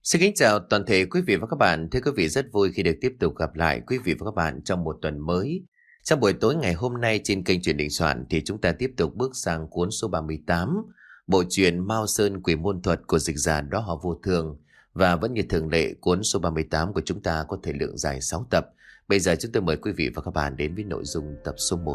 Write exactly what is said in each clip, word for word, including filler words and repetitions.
Xin kính chào toàn thể quý vị và các bạn. Thưa quý vị, rất vui khi được tiếp tục gặp lại quý vị và các bạn trong một tuần mới. Trong buổi tối ngày hôm nay trên kênh Truyền Đình Soạn thì chúng ta tiếp tục bước sang cuốn số ba mươi tám, bộ truyện Mao Sơn Quỷ Môn Thuật của dịch giả Đó Họ Vô Thường. Và vẫn như thường lệ, cuốn số ba mươi tám của chúng ta có thời lượng dài sáu tập. Bây giờ chúng tôi mời quý vị và các bạn đến với nội dung tập số một.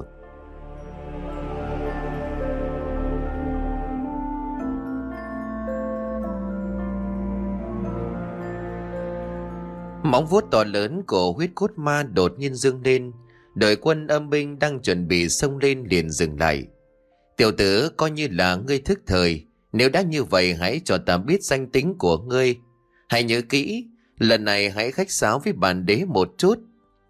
Móng vuốt to lớn của huyết cốt ma đột nhiên dâng lên. Đội quân âm binh đang chuẩn bị xông lên liền dừng lại. Tiểu tử, coi như là ngươi thức thời. Nếu đã như vậy hãy cho ta biết danh tính của ngươi. Hãy nhớ kỹ, lần này hãy khách sáo với bản đế một chút.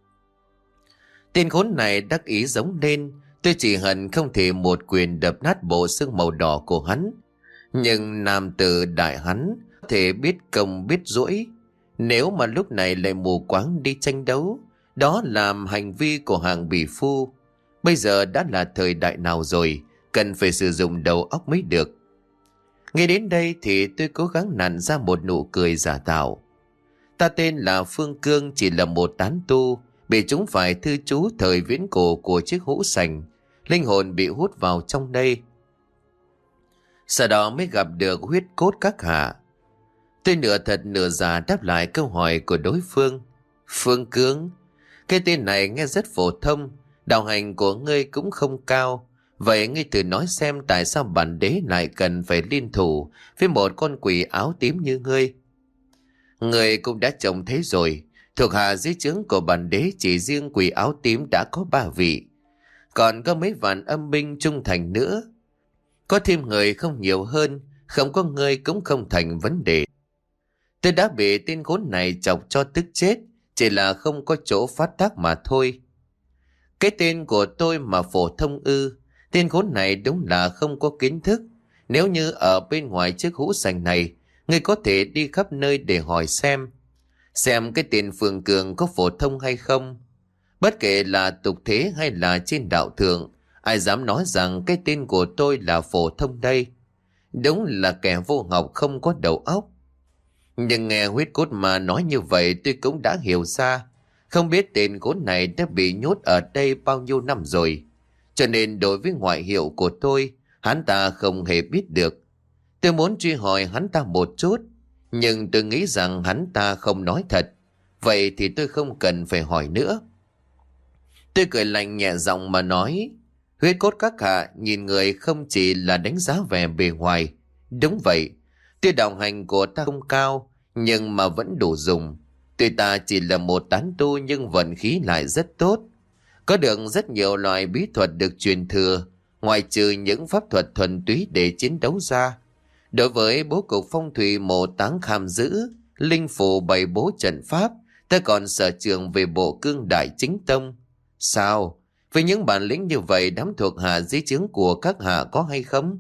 Tên khốn này đắc ý giống lên. Tôi chỉ hận không thể một quyền đập nát bộ xương màu đỏ của hắn. Nhưng nam tử đại hắn có thể biết công biết dỗi. Nếu mà lúc này lại mù quáng đi tranh đấu, đó là hành vi của hạng bỉ phu. Bây giờ đã là thời đại nào rồi, cần phải sử dụng đầu óc mới được. Nghe đến đây thì tôi cố gắng nặn ra một nụ cười giả tạo. Ta tên là Phương Cương, chỉ là một tán tu, bị chúng phải thư chú thời viễn cổ của chiếc hũ sành. Linh hồn bị hút vào trong đây. Sau đó mới gặp được huyết cốt các hạ. Tôi nửa thật nửa giả đáp lại câu hỏi của đối phương. Phương Cương, cái tên này nghe rất phổ thông, đạo hành của ngươi cũng không cao. Vậy ngươi thử nói xem tại sao bản đế lại cần phải liên thủ với một con quỷ áo tím như ngươi. Ngươi cũng đã trông thấy rồi, thuộc hạ dưới trướng của bản đế chỉ riêng quỷ áo tím đã có ba vị. Còn có mấy vạn âm binh trung thành nữa. Có thêm người không nhiều hơn, không có ngươi cũng không thành vấn đề. Tôi đã bị tên khốn này chọc cho tức chết, chỉ là không có chỗ phát tác mà thôi. Cái tên của tôi mà phổ thông ư? Tên khốn này đúng là không có kiến thức. Nếu như ở bên ngoài chiếc hũ sành này, ngươi có thể đi khắp nơi để hỏi xem. Xem cái tên Phương Cường có phổ thông hay không. Bất kể là tục thế hay là trên đạo thượng, ai dám nói rằng cái tên của tôi là phổ thông đây? Đúng là kẻ vô học không có đầu óc. Nhưng nghe huyết cốt mà nói như vậy tôi cũng đã hiểu ra. Không biết tên khốn này đã bị nhốt ở đây bao nhiêu năm rồi. Cho nên đối với ngoại hiệu của tôi, hắn ta không hề biết được. Tôi muốn truy hỏi hắn ta một chút, nhưng tôi nghĩ rằng hắn ta không nói thật. Vậy thì tôi không cần phải hỏi nữa. Tôi cười lạnh nhẹ giọng mà nói, huyết cốt các hạ nhìn người không chỉ là đánh giá vẻ bề ngoài. Đúng vậy, tuy đạo hành của ta không cao, nhưng mà vẫn đủ dùng. Tuy ta chỉ là một tán tu nhưng vận khí lại rất tốt. Có được rất nhiều loại bí thuật được truyền thừa, ngoài trừ những pháp thuật thuần túy để chiến đấu ra. Đối với bố cục phong thủy mộ táng kham giữ, linh phù bày bố trận pháp, ta còn sở trường về bộ cương đại chính tông. Sao? Với những bản lĩnh như vậy, đám thuộc hạ dưới trướng của các hạ có hay không?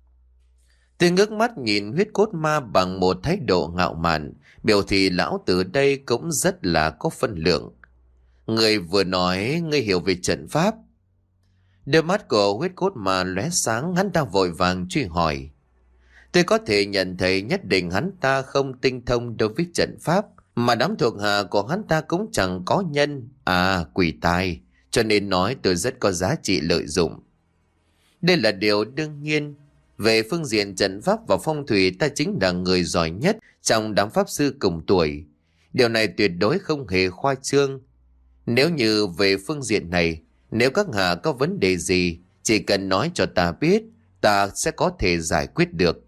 Tôi ngước mắt nhìn huyết cốt ma bằng một thái độ ngạo mạn, biểu thị lão tử đây cũng rất là có phân lượng. Người vừa nói, ngươi hiểu về trận pháp. Đôi mắt của huyết cốt ma lóe sáng, hắn ta vội vàng truy hỏi. Tôi có thể nhận thấy nhất định hắn ta không tinh thông đối với trận pháp, mà đám thuộc hạ của hắn ta cũng chẳng có nhân, à quỷ tài, cho nên nói tôi rất có giá trị lợi dụng. Đây là điều đương nhiên. Về phương diện trận pháp và phong thủy, ta chính là người giỏi nhất trong đám pháp sư cùng tuổi. Điều này tuyệt đối không hề khoa trương. Nếu như về phương diện này, nếu các hạ có vấn đề gì, chỉ cần nói cho ta biết, ta sẽ có thể giải quyết được.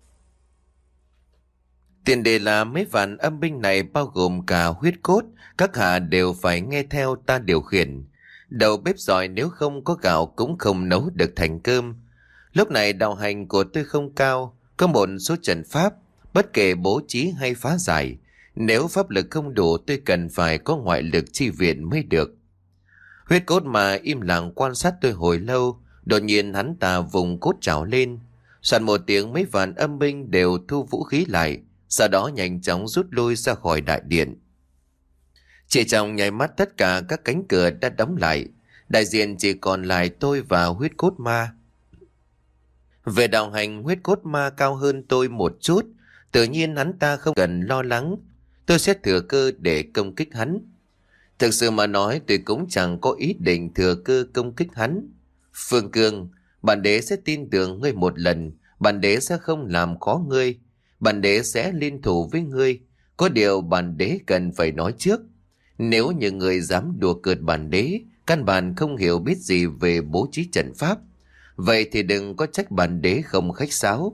Tiền đề là mấy vạn âm binh này bao gồm cả huyết cốt, các hạ đều phải nghe theo ta điều khiển. Đầu bếp giỏi nếu không có gạo cũng không nấu được thành cơm. Lúc này đạo hành của tôi không cao, có một số trận pháp, bất kể bố trí hay phá giải. Nếu pháp lực không đủ tôi cần phải có ngoại lực chi viện mới được. Huyết cốt mà im lặng quan sát tôi hồi lâu, đột nhiên hắn ta vùng cốt trào lên. Soạn một tiếng mấy vạn âm binh đều thu vũ khí lại, sau đó nhanh chóng rút lui ra khỏi đại điện. Chỉ trong nháy mắt tất cả các cánh cửa đã đóng lại, đại diện chỉ còn lại tôi và huyết cốt ma. Về đạo hành, huyết cốt ma cao hơn tôi một chút, tự nhiên hắn ta không cần lo lắng tôi sẽ thừa cơ để công kích hắn. Thực sự mà nói, tôi cũng chẳng có ý định thừa cơ công kích hắn. Phương Cương, bản đế sẽ tin tưởng ngươi một lần, bản đế sẽ không làm khó ngươi, bản đế sẽ liên thủ với ngươi. Có điều bản đế cần phải nói trước, nếu như ngươi dám đùa cợt bản đế, căn bản không hiểu biết gì về bố trí trận pháp, vậy thì đừng có trách bản đế không khách sáo.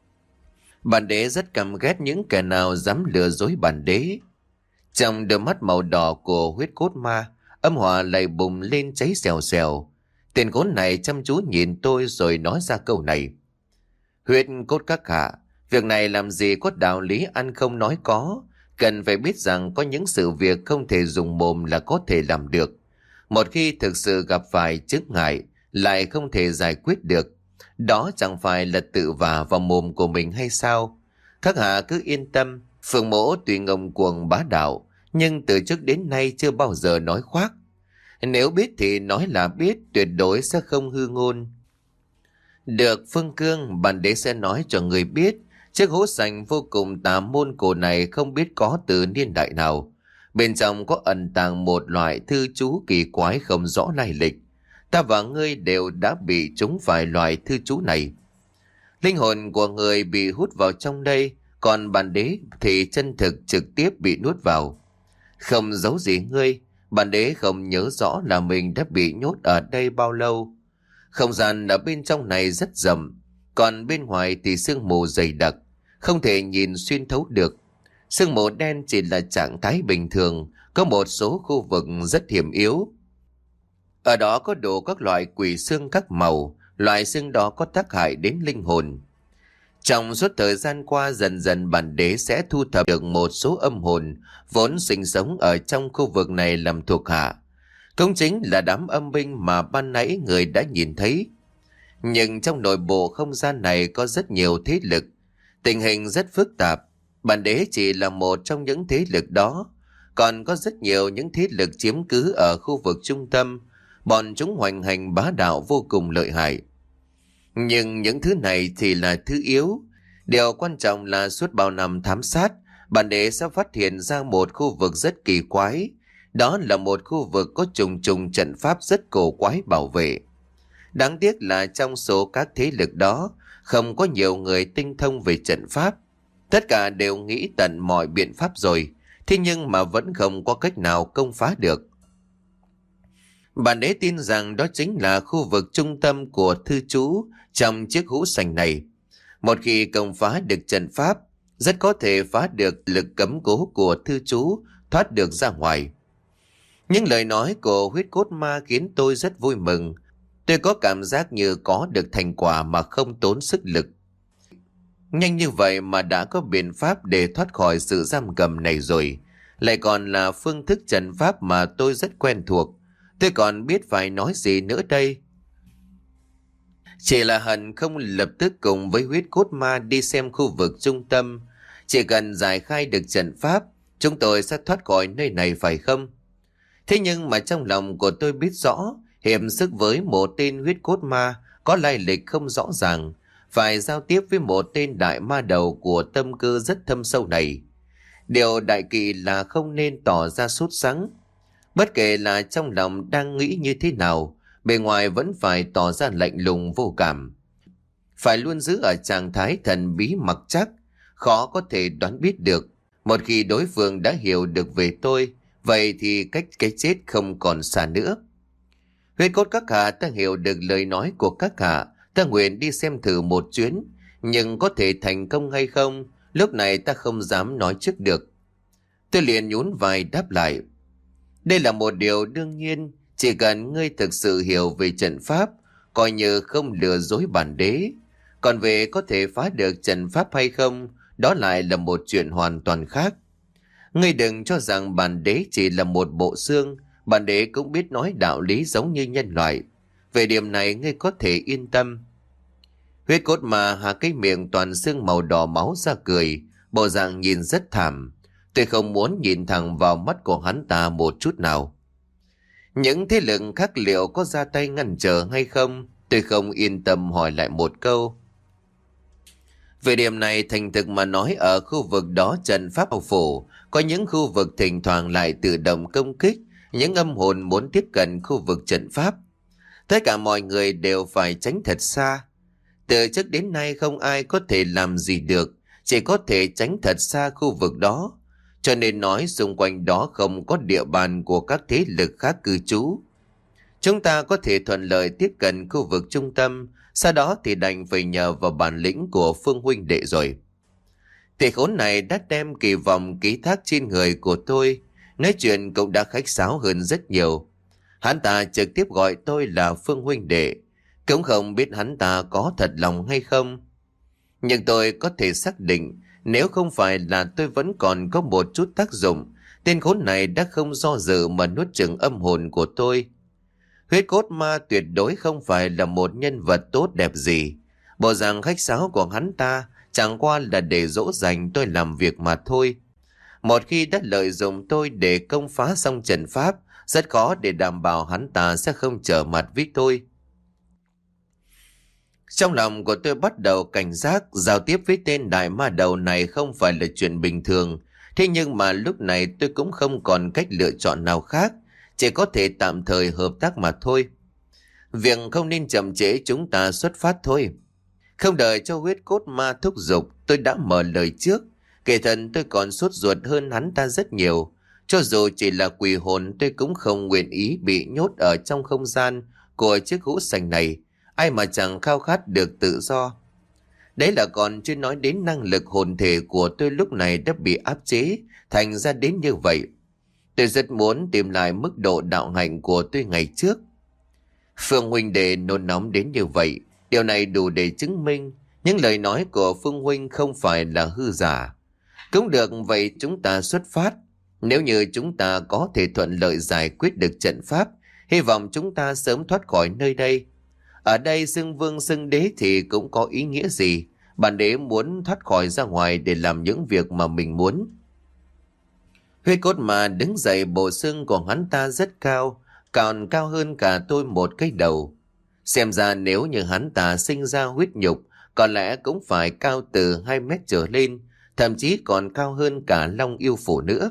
Bản đế rất căm ghét những kẻ nào dám lừa dối bản đế. Trong đôi mắt màu đỏ của huyết cốt ma, âm hỏa lại bùng lên cháy xèo xèo. Tên khốn này chăm chú nhìn tôi rồi nói ra câu này. Huyết cốt các hạ, việc này làm gì có đạo lý ăn không nói có. Cần phải biết rằng có những sự việc không thể dùng mồm là có thể làm được. Một khi thực sự gặp phải chướng ngại, lại không thể giải quyết được. Đó chẳng phải là tự vả vào mồm của mình hay sao? Các hạ cứ yên tâm, Phương Mỗ tuy ngông cuồng bá đạo, nhưng từ trước đến nay chưa bao giờ nói khoác. Nếu biết thì nói là biết, tuyệt đối sẽ không hư ngôn. Được Phương Cương, bản đế sẽ nói cho người biết. Chiếc hố sành vô cùng tà môn cổ này không biết có từ niên đại nào. Bên trong có ẩn tàng một loại thư chú kỳ quái không rõ lai lịch. Ta và ngươi đều đã bị trúng phải loại thư chú này. Linh hồn của người bị hút vào trong đây, còn bản đế thì chân thực trực tiếp bị nuốt vào. Không giấu gì ngươi, bản đế không nhớ rõ là mình đã bị nhốt ở đây bao lâu. Không gian ở bên trong này rất rộng, còn bên ngoài thì sương mù dày đặc, không thể nhìn xuyên thấu được. Sương mù đen chỉ là trạng thái bình thường, có một số khu vực rất hiểm yếu. Ở đó có đủ các loại quỷ xương các màu, loại xương đó có tác hại đến linh hồn. Trong suốt thời gian qua, dần dần bản đế sẽ thu thập được một số âm hồn vốn sinh sống ở trong khu vực này làm thuộc hạ. Cũng chính là đám âm binh mà ban nãy người đã nhìn thấy. Nhưng trong nội bộ không gian này có rất nhiều thế lực, tình hình rất phức tạp. Bản đế chỉ là một trong những thế lực đó. Còn có rất nhiều những thế lực chiếm cứ ở khu vực trung tâm. Bọn chúng hoành hành bá đạo vô cùng lợi hại. Nhưng những thứ này thì là thứ yếu. Điều quan trọng là suốt bao năm thám sát, bản đế sẽ phát hiện ra một khu vực rất kỳ quái. Đó là một khu vực có trùng trùng trận pháp rất cổ quái bảo vệ. Đáng tiếc là trong số các thế lực đó, không có nhiều người tinh thông về trận pháp. Tất cả đều nghĩ tận mọi biện pháp rồi, thế nhưng mà vẫn không có cách nào công phá được. Bản đế tin rằng đó chính là khu vực trung tâm của thư chú trong chiếc hũ sành này. Một khi công phá được trận pháp, rất có thể phá được lực cấm cố của thư chú, thoát được ra ngoài. Những lời nói của huyết cốt ma khiến tôi rất vui mừng. Tôi có cảm giác như có được thành quả mà không tốn sức lực. Nhanh như vậy mà đã có biện pháp để thoát khỏi sự giam cầm này rồi. Lại còn là phương thức trận pháp mà tôi rất quen thuộc. Tôi còn biết phải nói gì nữa đây. Chỉ là hận không lập tức cùng với huyết cốt ma đi xem khu vực trung tâm. Chỉ cần giải khai được trận pháp, chúng tôi sẽ thoát khỏi nơi này phải không? Thế nhưng mà trong lòng của tôi biết rõ, hiệp sức với một tên huyết cốt ma có lai lịch không rõ ràng, phải giao tiếp với một tên đại ma đầu của tâm cơ rất thâm sâu này. Điều đại kỵ là không nên tỏ ra sốt sắng. Bất kể là trong lòng đang nghĩ như thế nào, bề ngoài vẫn phải tỏ ra lạnh lùng vô cảm. Phải luôn giữ ở trạng thái thần bí mặc chắc, khó có thể đoán biết được. Một khi đối phương đã hiểu được về tôi, vậy thì cách cái chết không còn xa nữa. Huyết cốt các hạ, ta hiểu được lời nói của các hạ, ta nguyện đi xem thử một chuyến, nhưng có thể thành công hay không, lúc này ta không dám nói trước được. Tôi liền nhún vai đáp lại. Đây là một điều đương nhiên, chỉ cần ngươi thực sự hiểu về trận pháp, coi như không lừa dối bản đế. Còn về có thể phá được trận pháp hay không, đó lại là một chuyện hoàn toàn khác. Ngươi đừng cho rằng bản đế chỉ là một bộ xương, bản đế cũng biết nói đạo lý giống như nhân loại. Về điểm này ngươi có thể yên tâm. Huyết cốt mà hạ cái miệng toàn xương màu đỏ máu ra cười, bộ dạng nhìn rất thảm. Tôi không muốn nhìn thẳng vào mắt của hắn ta một chút nào. Những thế lực khác liệu có ra tay ngăn trở hay không? Tôi không yên tâm hỏi lại một câu. Về điểm này thành thực mà nói, ở khu vực đó trận pháp bao phủ, có những khu vực thỉnh thoảng lại tự động công kích những âm hồn muốn tiếp cận khu vực trận pháp. Tất cả mọi người đều phải tránh thật xa. Từ trước đến nay không ai có thể làm gì được, chỉ có thể tránh thật xa khu vực đó. Cho nên nói xung quanh đó không có địa bàn của các thế lực khác cư trú. Chúng ta có thể thuận lợi tiếp cận khu vực trung tâm, sau đó thì đành phải nhờ vào bản lĩnh của Phương huynh đệ rồi. Tỷ khốn này đã đem kỳ vọng ký thác trên người của tôi, nói chuyện cũng đã khách sáo hơn rất nhiều. Hắn ta trực tiếp gọi tôi là Phương huynh đệ, cũng không biết hắn ta có thật lòng hay không. Nhưng tôi có thể xác định, nếu không phải là tôi vẫn còn có một chút tác dụng, tên khốn này đã không do dự mà nuốt chửng âm hồn của tôi. Huyết cốt ma tuyệt đối không phải là một nhân vật tốt đẹp gì. Bộ dạng khách sáo của hắn ta chẳng qua là để dỗ dành tôi làm việc mà thôi. Một khi đã lợi dụng tôi để công phá xong trận pháp, rất khó để đảm bảo hắn ta sẽ không trở mặt với tôi. Trong lòng của tôi bắt đầu cảnh giác, giao tiếp với tên đại ma đầu này không phải là chuyện bình thường. Thế nhưng mà lúc này tôi cũng không còn cách lựa chọn nào khác, chỉ có thể tạm thời hợp tác mà thôi. Việc không nên chậm trễ, chúng ta xuất phát thôi. Không đợi cho huyết cốt ma thúc giục, tôi đã mở lời trước. Kể thần tôi còn sốt ruột hơn hắn ta rất nhiều. Cho dù chỉ là quỷ hồn, tôi cũng không nguyện ý bị nhốt ở trong không gian của chiếc hũ sành này. Ai mà chẳng khao khát được tự do. Đấy là còn chưa nói đến năng lực hồn thể của tôi lúc này đã bị áp chế, thành ra đến như vậy. Tôi rất muốn tìm lại mức độ đạo hạnh của tôi ngày trước. Phương huynh đệ nôn nóng đến như vậy, điều này đủ để chứng minh những lời nói của Phương huynh không phải là hư giả. Cũng được, vậy chúng ta xuất phát. Nếu như chúng ta có thể thuận lợi giải quyết được trận pháp, hy vọng chúng ta sớm thoát khỏi nơi đây. Ở đây xưng vương xưng đế thì cũng có ý nghĩa gì? Bản đế muốn thoát khỏi ra ngoài để làm những việc mà mình muốn. Huyết cốt mà đứng dậy, bộ xương của hắn ta rất cao, còn cao hơn cả tôi một cái đầu. Xem ra nếu như hắn ta sinh ra huyết nhục, có lẽ cũng phải cao từ hai mét trở lên, thậm chí còn cao hơn cả Long Yêu Phủ nữa.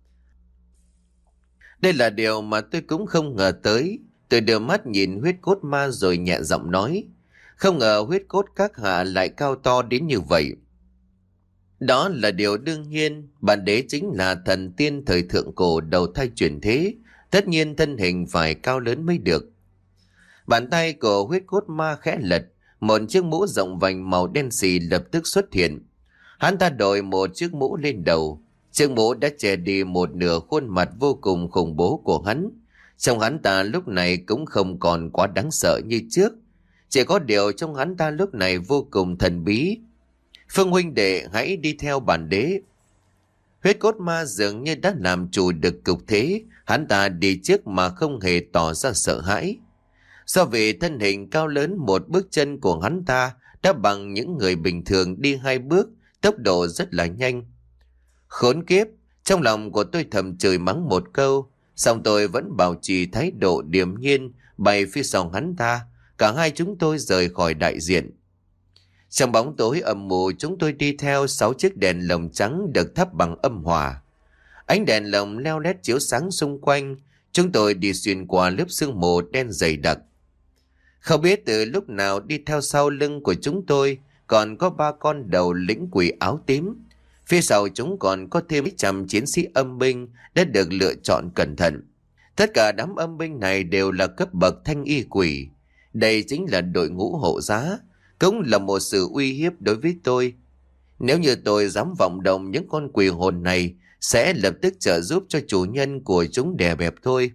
Đây là điều mà tôi cũng không ngờ tới. Tôi đưa mắt nhìn huyết cốt ma rồi nhẹ giọng nói, không ngờ huyết cốt các hạ lại cao to đến như vậy. Đó là điều đương nhiên, bản đế chính là thần tiên thời thượng cổ đầu thai chuyển thế, tất nhiên thân hình phải cao lớn mới được. Bàn tay của huyết cốt ma khẽ lật, một chiếc mũ rộng vành màu đen xì lập tức xuất hiện. Hắn ta đội một chiếc mũ lên đầu, chiếc mũ đã che đi một nửa khuôn mặt vô cùng khủng bố của hắn. Trong hắn ta lúc này cũng không còn quá đáng sợ như trước, chỉ có điều trong hắn ta lúc này vô cùng thần bí. Phương huynh đệ hãy đi theo bản đế. Huyết cốt ma dường như đã làm chủ được cục thế, hắn ta đi trước mà không hề tỏ ra sợ hãi. Do vì thân hình cao lớn, một bước chân của hắn ta đã bằng những người bình thường đi hai bước, tốc độ rất là nhanh. Khốn kiếp, trong lòng của tôi thầm chửi mắng một câu, song tôi vẫn bảo trì thái độ điềm nhiên bay phía sau hắn ta. Cả hai chúng tôi rời khỏi đại diện. Trong bóng tối âm mù, chúng tôi đi theo sáu chiếc đèn lồng trắng được thắp bằng âm hỏa. Ánh đèn lồng leo lét chiếu sáng xung quanh. Chúng tôi đi xuyên qua lớp sương mù đen dày đặc. Không biết từ lúc nào đi theo sau lưng của chúng tôi còn có ba con đầu lĩnh quỷ áo tím. Phía sau chúng còn có thêm trăm chiến sĩ âm binh đã được lựa chọn cẩn thận. Tất cả đám âm binh này đều là cấp bậc thanh y quỷ. Đây chính là đội ngũ hộ giá, cũng là một sự uy hiếp đối với tôi. Nếu như tôi dám vọng động những con quỷ hồn này, sẽ lập tức trợ giúp cho chủ nhân của chúng đè bẹp thôi.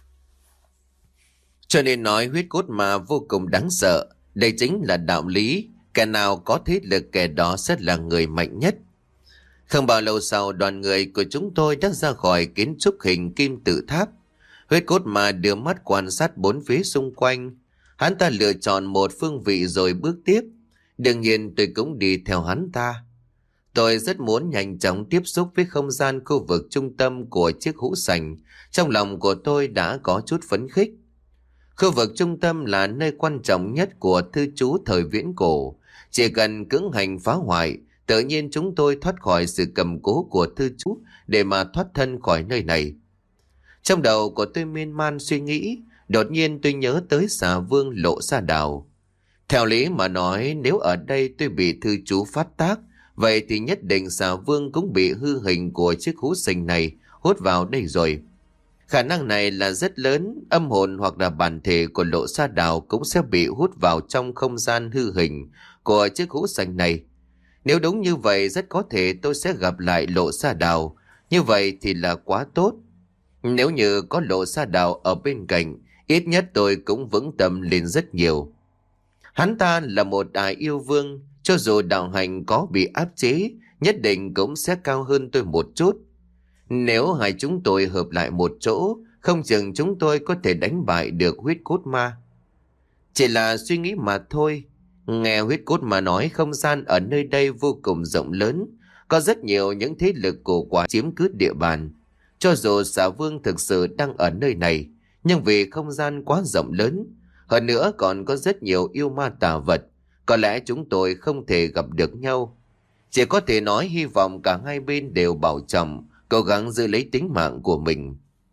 Cho nên nói huyết cốt ma vô cùng đáng sợ. Đây chính là đạo lý, kẻ nào có thế lực kẻ đó sẽ là người mạnh nhất. Không bao lâu sau, đoàn người của chúng tôi đã ra khỏi kiến trúc hình kim tự tháp. Huyết cốt ma đưa mắt quan sát bốn phía xung quanh. Hắn ta lựa chọn một phương vị rồi bước tiếp. Đương nhiên tôi cũng đi theo hắn ta. Tôi rất muốn nhanh chóng tiếp xúc với không gian khu vực trung tâm của chiếc hũ sành. Trong lòng của tôi đã có chút phấn khích. Khu vực trung tâm là nơi quan trọng nhất của thư trú thời viễn cổ. Chỉ cần cưỡng hành phá hoại, tự nhiên chúng tôi thoát khỏi sự cầm cố của thư chú để mà thoát thân khỏi nơi này. Trong đầu của tôi miên man suy nghĩ, đột nhiên tôi nhớ tới xà vương Lộ Sa Đảo. Theo lý mà nói, nếu ở đây tôi bị thư chú phát tác, vậy thì nhất định xà vương cũng bị hư hình của chiếc hũ sình này hút vào đây rồi. Khả năng này là rất lớn, âm hồn hoặc là bản thể của Lộ Sa Đảo cũng sẽ bị hút vào trong không gian hư hình của chiếc hũ sình này. Nếu đúng như vậy, rất có thể tôi sẽ gặp lại Lộ Sa Đảo, như vậy thì là quá tốt. Nếu như có Lộ Sa Đảo ở bên cạnh, ít nhất tôi cũng vững tâm lên rất nhiều. Hắn ta là một đại yêu vương, cho dù đạo hành có bị áp chế, nhất định cũng sẽ cao hơn tôi một chút. Nếu hai chúng tôi hợp lại một chỗ, không chừng chúng tôi có thể đánh bại được huyết cốt ma. Chỉ là suy nghĩ mà thôi. Nghe huyết cốt ma nói không gian ở nơi đây vô cùng rộng lớn, có rất nhiều những thế lực cổ quái chiếm cứ địa bàn. Cho dù xà vương thực sự đang ở nơi này, nhưng vì không gian quá rộng lớn, hơn nữa còn có rất nhiều yêu ma tà vật, có lẽ chúng tôi không thể gặp được nhau. Chỉ có thể nói hy vọng cả hai bên đều bảo trọng, cố gắng giữ lấy tính mạng của mình.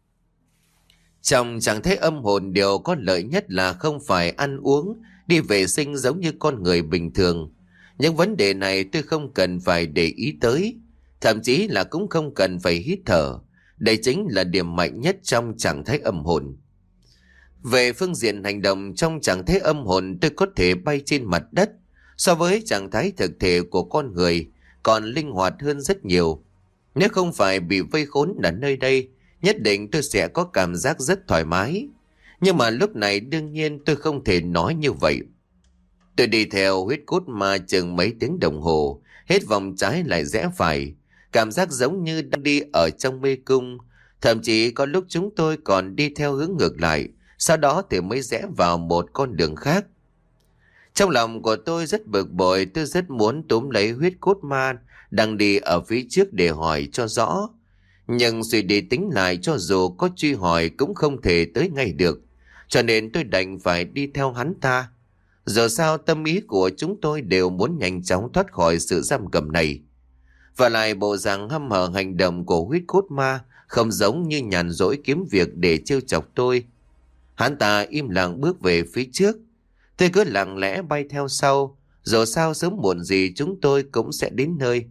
Trong trạng thái âm hồn, điều có lợi nhất là không phải ăn uống, đi vệ sinh giống như con người bình thường. Những vấn đề này tôi không cần phải để ý tới, thậm chí là cũng không cần phải hít thở. Đây chính là điểm mạnh nhất trong trạng thái âm hồn. Về phương diện hành động trong trạng thái âm hồn, tôi có thể bay trên mặt đất, so với trạng thái thực thể của con người còn linh hoạt hơn rất nhiều. Nếu không phải bị vây khốn ở nơi đây, nhất định tôi sẽ có cảm giác rất thoải mái. Nhưng mà lúc này đương nhiên tôi không thể nói như vậy. Tôi đi theo huyết cốt ma chừng mấy tiếng đồng hồ, hết vòng trái lại rẽ phải. Cảm giác giống như đang đi ở trong mê cung. Thậm chí có lúc chúng tôi còn đi theo hướng ngược lại, sau đó thì mới rẽ vào một con đường khác. Trong lòng của tôi rất bực bội, tôi rất muốn túm lấy huyết cốt ma đang đi ở phía trước để hỏi cho rõ. Nhưng suy đi tính lại, cho dù có truy hỏi cũng không thể tới ngay được, cho nên tôi đành phải đi theo hắn ta. Giờ sao tâm ý của chúng tôi đều muốn nhanh chóng thoát khỏi sự giam cầm này. Và lại bộ dạng hăm hở hành động của huyết cốt ma không giống như nhàn rỗi kiếm việc để trêu chọc tôi. Hắn ta im lặng bước về phía trước, tôi cứ lặng lẽ bay theo sau. Dù sao sớm muộn gì chúng tôi cũng sẽ đến nơi.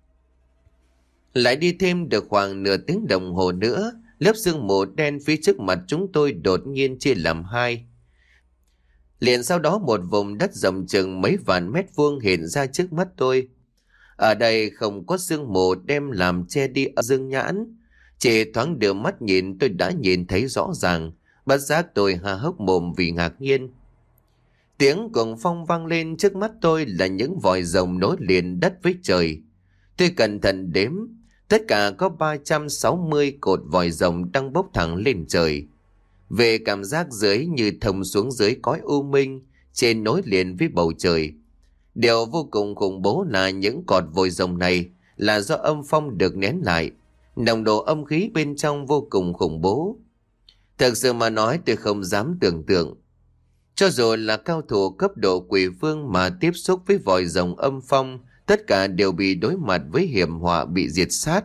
Lại đi thêm được khoảng nửa tiếng đồng hồ nữa, lớp sương mù đen phía trước mặt chúng tôi đột nhiên chia làm hai. Liền sau đó một vùng đất rộng chừng mấy vạn mét vuông hiện ra trước mắt tôi. Ở đây không có sương mù đem làm che đi dương nhãn, chỉ thoáng đưa mắt nhìn tôi đã nhìn thấy rõ ràng. Bất giác tôi há hốc mồm vì ngạc nhiên. Tiếng cuồng phong vang lên trước mắt tôi là những vòi rồng nối liền đất với trời. Tôi cẩn thận đếm, tất cả có ba trăm sáu mươi cột vòi rồng đang bốc thẳng lên trời. Về cảm giác dưới như thông xuống dưới cõi u minh, trên nối liền với bầu trời. Điều vô cùng khủng bố là những cột vòi rồng này là do âm phong được nén lại. Nồng độ âm khí bên trong vô cùng khủng bố. Thực sự mà nói tôi không dám tưởng tượng. Cho dù là cao thủ cấp độ quỷ vương mà tiếp xúc với vòi rồng âm phong, tất cả đều bị đối mặt với hiểm họa bị diệt sát.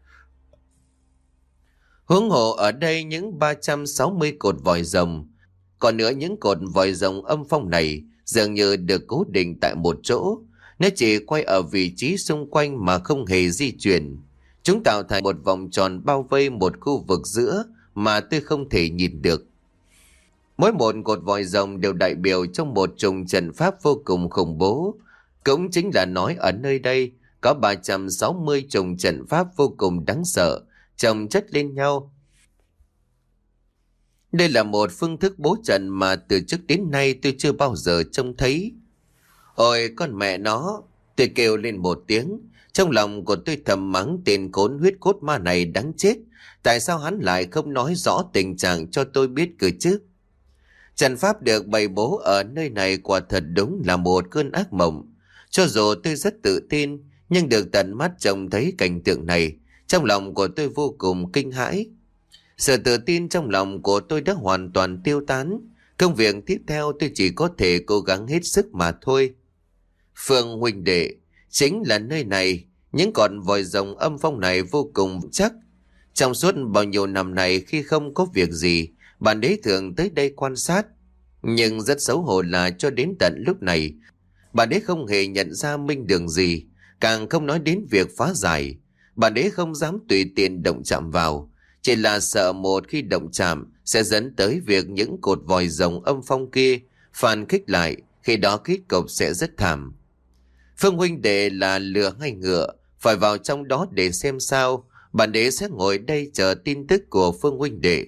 Huống hồ ở đây những ba trăm sáu mươi cột vòi rồng. Còn nữa những cột vòi rồng âm phong này dường như được cố định tại một chỗ. Nó chỉ quay ở vị trí xung quanh mà không hề di chuyển. Chúng tạo thành một vòng tròn bao vây một khu vực giữa mà tôi không thể nhìn được. Mỗi một cột vòi rồng đều đại biểu trong một trùng trận pháp vô cùng khủng bố. Cũng chính là nói ở nơi đây có ba trăm sáu mươi trùng trận pháp vô cùng đáng sợ, chồng chất lên nhau. Đây là một phương thức bố trận mà từ trước đến nay tôi chưa bao giờ trông thấy. Ôi con mẹ nó, tôi kêu lên một tiếng. Trong lòng của tôi thầm mắng tên khốn huyết cốt ma này đáng chết. Tại sao hắn lại không nói rõ tình trạng cho tôi biết cơ chứ? Trận pháp được bày bố ở nơi này quả thật đúng là một cơn ác mộng. Cho dù tôi rất tự tin, nhưng được tận mắt trông thấy cảnh tượng này, trong lòng của tôi vô cùng kinh hãi. Sự tự tin trong lòng của tôi đã hoàn toàn tiêu tán. Công việc tiếp theo tôi chỉ có thể cố gắng hết sức mà thôi. Phương huynh đệ, chính là nơi này, những con vòi rồng âm phong này vô cùng chắc. Trong suốt bao nhiêu năm này khi không có việc gì, bản đế thường tới đây quan sát. Nhưng rất xấu hổ là cho đến tận lúc này, bản đế không hề nhận ra minh đường gì, càng không nói đến việc phá giải. Bản đế không dám tùy tiện động chạm vào, chỉ là sợ một khi động chạm sẽ dẫn tới việc những cột vòi rồng âm phong kia phản kích lại, khi đó kết cục sẽ rất thảm. Phương huynh đệ là lừa hay ngựa, phải vào trong đó để xem sao. Bản đế sẽ ngồi đây chờ tin tức của Phương huynh đệ.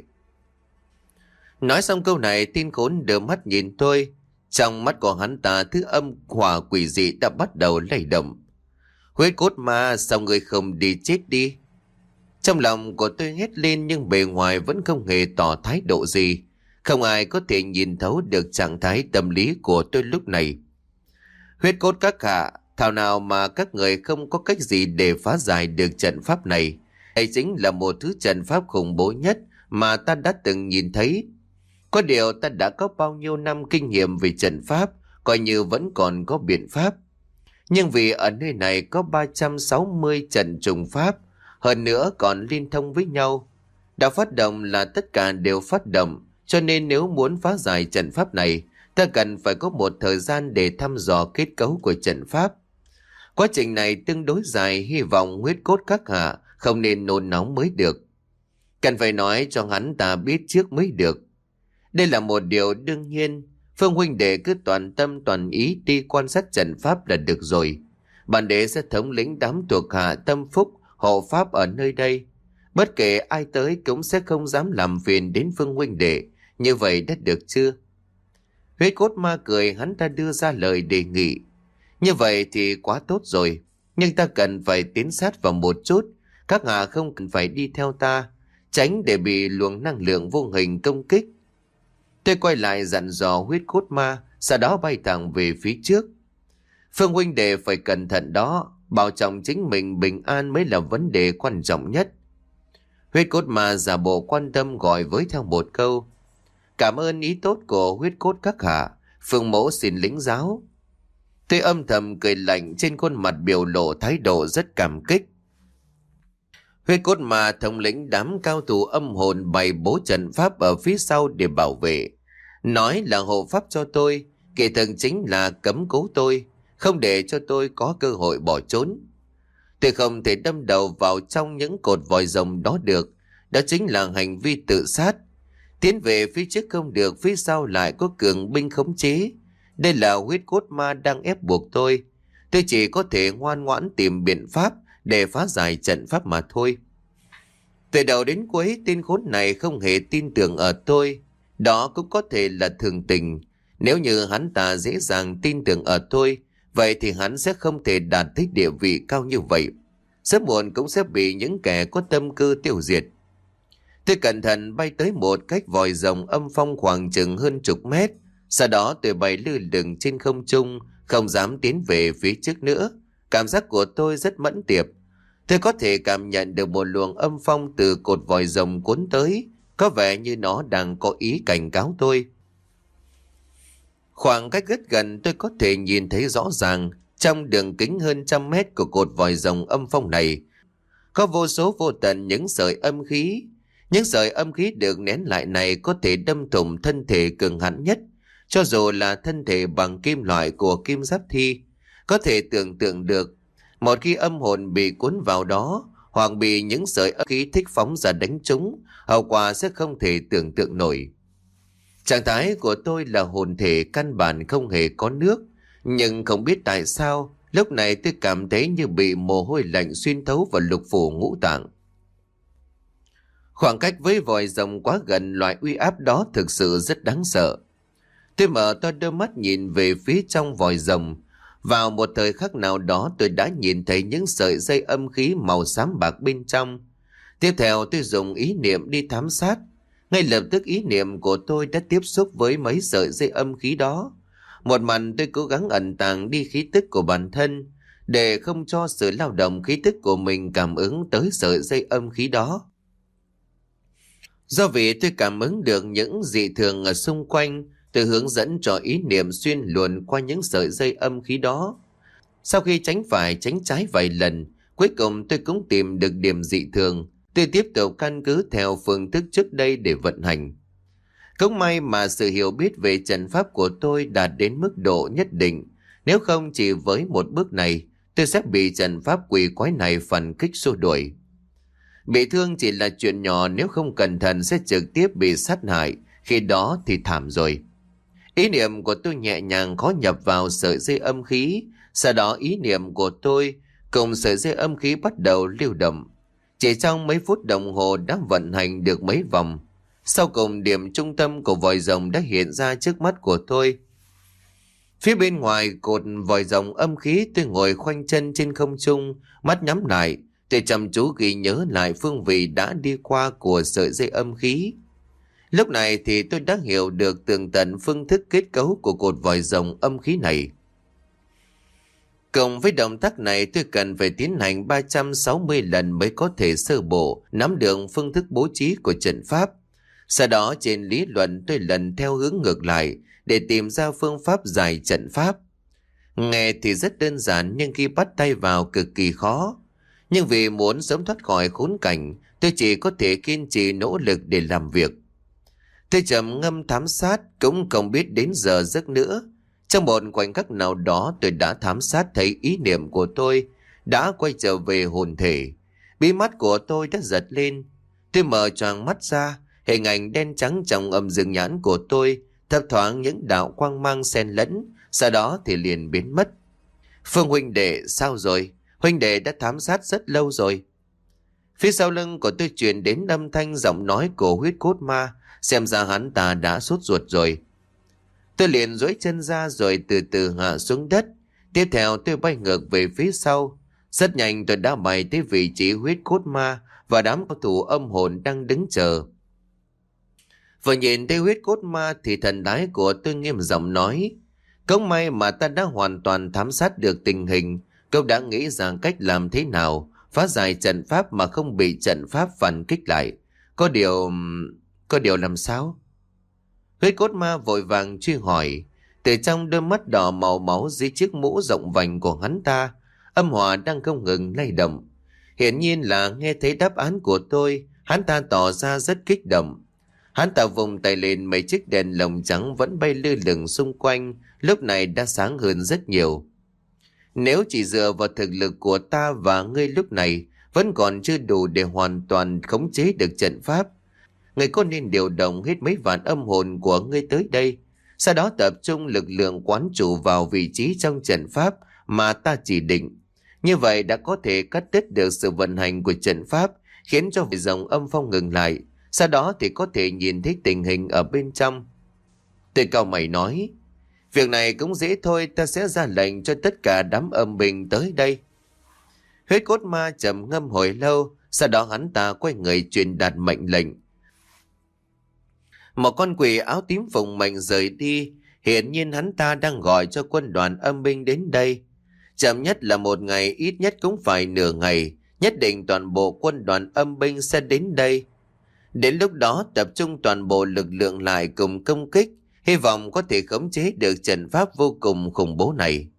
Nói xong câu này, Tin Khốn đưa mắt nhìn tôi. Trong mắt của hắn ta, thứ âm hỏa quỷ dị đã bắt đầu lay động. Huyết cốt ma, sao người không đi chết đi? Trong lòng của tôi hét lên, nhưng bề ngoài vẫn không hề tỏ thái độ gì. Không ai có thể nhìn thấu được trạng thái tâm lý của tôi lúc này. Huyết cốt các hạ, thảo nào mà các người không có cách gì để phá giải được trận pháp này. Đây chính là một thứ trận pháp khủng bố nhất mà ta đã từng nhìn thấy. Có điều ta đã có bao nhiêu năm kinh nghiệm về trận pháp, coi như vẫn còn có biện pháp. Nhưng vì ở nơi này có ba trăm sáu mươi trận trùng pháp, hơn nữa còn liên thông với nhau. Đã phát động là tất cả đều phát động, cho nên nếu muốn phá giải trận pháp này, ta cần phải có một thời gian để thăm dò kết cấu của trận pháp. Quá trình này tương đối dài, hy vọng huyết cốt các hạ không nên nôn nóng mới được. Cần phải nói cho hắn ta biết trước mới được. Đây là một điều đương nhiên. Phương huynh đệ cứ toàn tâm toàn ý đi quan sát trận pháp là được rồi. Bản đế sẽ thống lĩnh đám thuộc hạ tâm phúc hộ pháp ở nơi đây. Bất kể ai tới cũng sẽ không dám làm phiền đến Phương huynh đệ. Như vậy đã được chưa? Huyết cốt ma cười, hắn ta đưa ra lời đề nghị. Như vậy thì quá tốt rồi. Nhưng ta cần phải tiến sát vào một chút. Các hạ không cần phải đi theo ta, tránh để bị luồng năng lượng vô hình công kích. Tôi quay lại dặn dò huyết cốt ma, sau đó bay thẳng về phía trước. Phương huynh đệ phải cẩn thận đó, bảo trọng chính mình bình an mới là vấn đề quan trọng nhất. Huyết cốt ma giả bộ quan tâm gọi với theo một câu. Cảm ơn ý tốt của huyết cốt các hạ, Phương mẫu xin lĩnh giáo. Tôi âm thầm cười lạnh, trên khuôn mặt biểu lộ thái độ rất cảm kích. Huyết cốt ma thống lĩnh đám cao thủ âm hồn bày bố trận pháp ở phía sau để bảo vệ. Nói là hộ pháp cho tôi, kỳ thực chính là cấm cố tôi, không để cho tôi có cơ hội bỏ trốn. Tôi không thể đâm đầu vào trong những cột vòi rồng đó được, đó chính là hành vi tự sát. Tiến về phía trước không được, phía sau lại có cường binh khống chế. Đây là huyết cốt ma đang ép buộc tôi. Tôi chỉ có thể ngoan ngoãn tìm biện pháp để phá giải trận pháp mà thôi. Từ đầu đến cuối, tên khốn này không hề tin tưởng ở tôi. Đó cũng có thể là thường tình. Nếu như hắn ta dễ dàng tin tưởng ở tôi, vậy thì hắn sẽ không thể đạt tới địa vị cao như vậy. Sớm muộn cũng sẽ bị những kẻ có tâm cơ tiêu diệt. Tôi cẩn thận bay tới một cách vòi rồng âm phong khoảng chừng hơn chục mét. Sau đó tôi bay lơ lửng trên không trung, không dám tiến về phía trước nữa. Cảm giác của tôi rất mẫn tiệp. Tôi có thể cảm nhận được một luồng âm phong từ cột vòi rồng cuốn tới, có vẻ như nó đang có ý cảnh cáo tôi. Khoảng cách rất gần, tôi có thể nhìn thấy rõ ràng, trong đường kính hơn trăm mét của cột vòi rồng âm phong này, có vô số vô tận những sợi âm khí. Những sợi âm khí được nén lại này có thể đâm thủng thân thể cường hãn nhất, cho dù là thân thể bằng kim loại của Kim Giáp Thi. Có thể tưởng tượng được, một khi âm hồn bị cuốn vào đó, hoặc bị những sợi âm khí thích phóng ra đánh trúng, hậu quả sẽ không thể tưởng tượng nổi. Trạng thái của tôi là hồn thể căn bản không hề có nước, nhưng không biết tại sao, lúc này tôi cảm thấy như bị mồ hôi lạnh xuyên thấu vào lục phủ ngũ tạng. Khoảng cách với vòi rồng quá gần, loại uy áp đó thực sự rất đáng sợ. Tôi mở to đôi mắt nhìn về phía trong vòi rồng. Vào một thời khắc nào đó tôi đã nhìn thấy những sợi dây âm khí màu xám bạc bên trong. Tiếp theo tôi dùng ý niệm đi thám sát. Ngay lập tức ý niệm của tôi đã tiếp xúc với mấy sợi dây âm khí đó. Một mặt tôi cố gắng ẩn tàng đi khí tức của bản thân, để không cho sự lao động khí tức của mình cảm ứng tới sợi dây âm khí đó. Do vì tôi cảm ứng được những dị thường ở xung quanh, tôi hướng dẫn cho ý niệm xuyên luồn qua những sợi dây âm khí đó. Sau khi tránh phải tránh trái vài lần, cuối cùng tôi cũng tìm được điểm dị thường. Tôi tiếp tục căn cứ theo phương thức trước đây để vận hành. Cũng may mà sự hiểu biết về trận pháp của tôi đạt đến mức độ nhất định. Nếu không chỉ với một bước này, tôi sẽ bị trận pháp quỷ quái này phản kích xua đuổi. Bị thương chỉ là chuyện nhỏ, nếu không cẩn thận sẽ trực tiếp bị sát hại, khi đó thì thảm rồi. Ý niệm của tôi nhẹ nhàng khó nhập vào sợi dây âm khí, sau đó ý niệm của tôi cùng sợi dây âm khí bắt đầu lưu động. Chỉ trong mấy phút đồng hồ đã vận hành được mấy vòng. Sau cùng điểm trung tâm của vòi rồng đã hiện ra trước mắt của tôi. Phía bên ngoài cột vòi rồng âm khí, tôi ngồi khoanh chân trên không trung, mắt nhắm lại. Tôi chăm chú ghi nhớ lại phương vị đã đi qua của sợi dây âm khí. Lúc này thì tôi đã hiểu được tường tận phương thức kết cấu của cột vòi rồng âm khí này. Cộng với động tác này, tôi cần phải tiến hành ba trăm sáu mươi lần mới có thể sơ bộ nắm được phương thức bố trí của trận pháp. Sau đó trên lý luận tôi lần theo hướng ngược lại để tìm ra phương pháp giải trận pháp. Nghe thì rất đơn giản nhưng khi bắt tay vào cực kỳ khó. Nhưng vì muốn sớm thoát khỏi khốn cảnh, tôi chỉ có thể kiên trì nỗ lực để làm việc. Tôi trầm ngâm thám sát, cũng không biết đến giờ giấc nữa. Trong một khoảnh khắc nào đó, tôi đã thám sát thấy ý niệm của tôi đã quay trở về hồn thể. Bí mắt của tôi đã giật lên. Tôi mở choàng mắt ra, hình ảnh đen trắng trong âm dương nhãn của tôi thấp thoáng những đạo quang mang xen lẫn, sau đó thì liền biến mất. Phương huynh đệ, sao rồi? Huynh đệ đã thám sát rất lâu rồi. Phía sau lưng của tôi truyền đến âm thanh giọng nói của huyết cốt ma, xem ra hắn ta đã sốt ruột rồi. Tôi liền duỗi chân ra rồi từ từ hạ xuống đất. Tiếp theo tôi bay ngược về phía sau. Rất nhanh tôi đã bay tới vị trí huyết cốt ma và đám cao thủ âm hồn đang đứng chờ. Vừa nhìn thấy huyết cốt ma thì thần đái của tôi nghiêm giọng nói: Cũng may mà ta đã hoàn toàn thám sát được tình hình. Cậu đã nghĩ rằng cách làm thế nào phá giải trận pháp mà không bị trận pháp phản kích lại. Có điều... có điều làm sao? Huyết cốt ma vội vàng truy hỏi. Từ trong đôi mắt đỏ màu máu dưới chiếc mũ rộng vành của hắn ta, âm hỏa đang không ngừng lay động. Hiển nhiên là nghe thấy đáp án của tôi, hắn ta tỏ ra rất kích động. Hắn ta vùng tay lên, mấy chiếc đèn lồng trắng vẫn bay lơ lửng xung quanh, lúc này đã sáng hơn rất nhiều. Nếu chỉ dựa vào thực lực của ta và ngươi lúc này, vẫn còn chưa đủ để hoàn toàn khống chế được trận pháp. Ngươi có nên điều động hết mấy vạn âm hồn của ngươi tới đây, sau đó tập trung lực lượng quán chủ vào vị trí trong trận pháp mà ta chỉ định. Như vậy đã có thể cắt đứt được sự vận hành của trận pháp, khiến cho vòi rồng âm phong ngừng lại. Sau đó thì có thể nhìn thấy tình hình ở bên trong. Tôi cau mày nói: Việc này cũng dễ thôi, ta sẽ ra lệnh cho tất cả đám âm binh tới đây. Huyết cốt ma trầm ngâm hồi lâu, sau đó hắn ta quay người truyền đạt mệnh lệnh. Một con quỷ áo tím phụng mệnh rời đi. Hiển nhiên hắn ta đang gọi cho quân đoàn âm binh đến đây. Chậm nhất là một ngày, ít nhất cũng phải nửa ngày. Nhất định toàn bộ quân đoàn âm binh sẽ đến đây. Đến lúc đó tập trung toàn bộ lực lượng lại cùng công kích, hy vọng có thể khống chế được trận pháp vô cùng khủng bố này.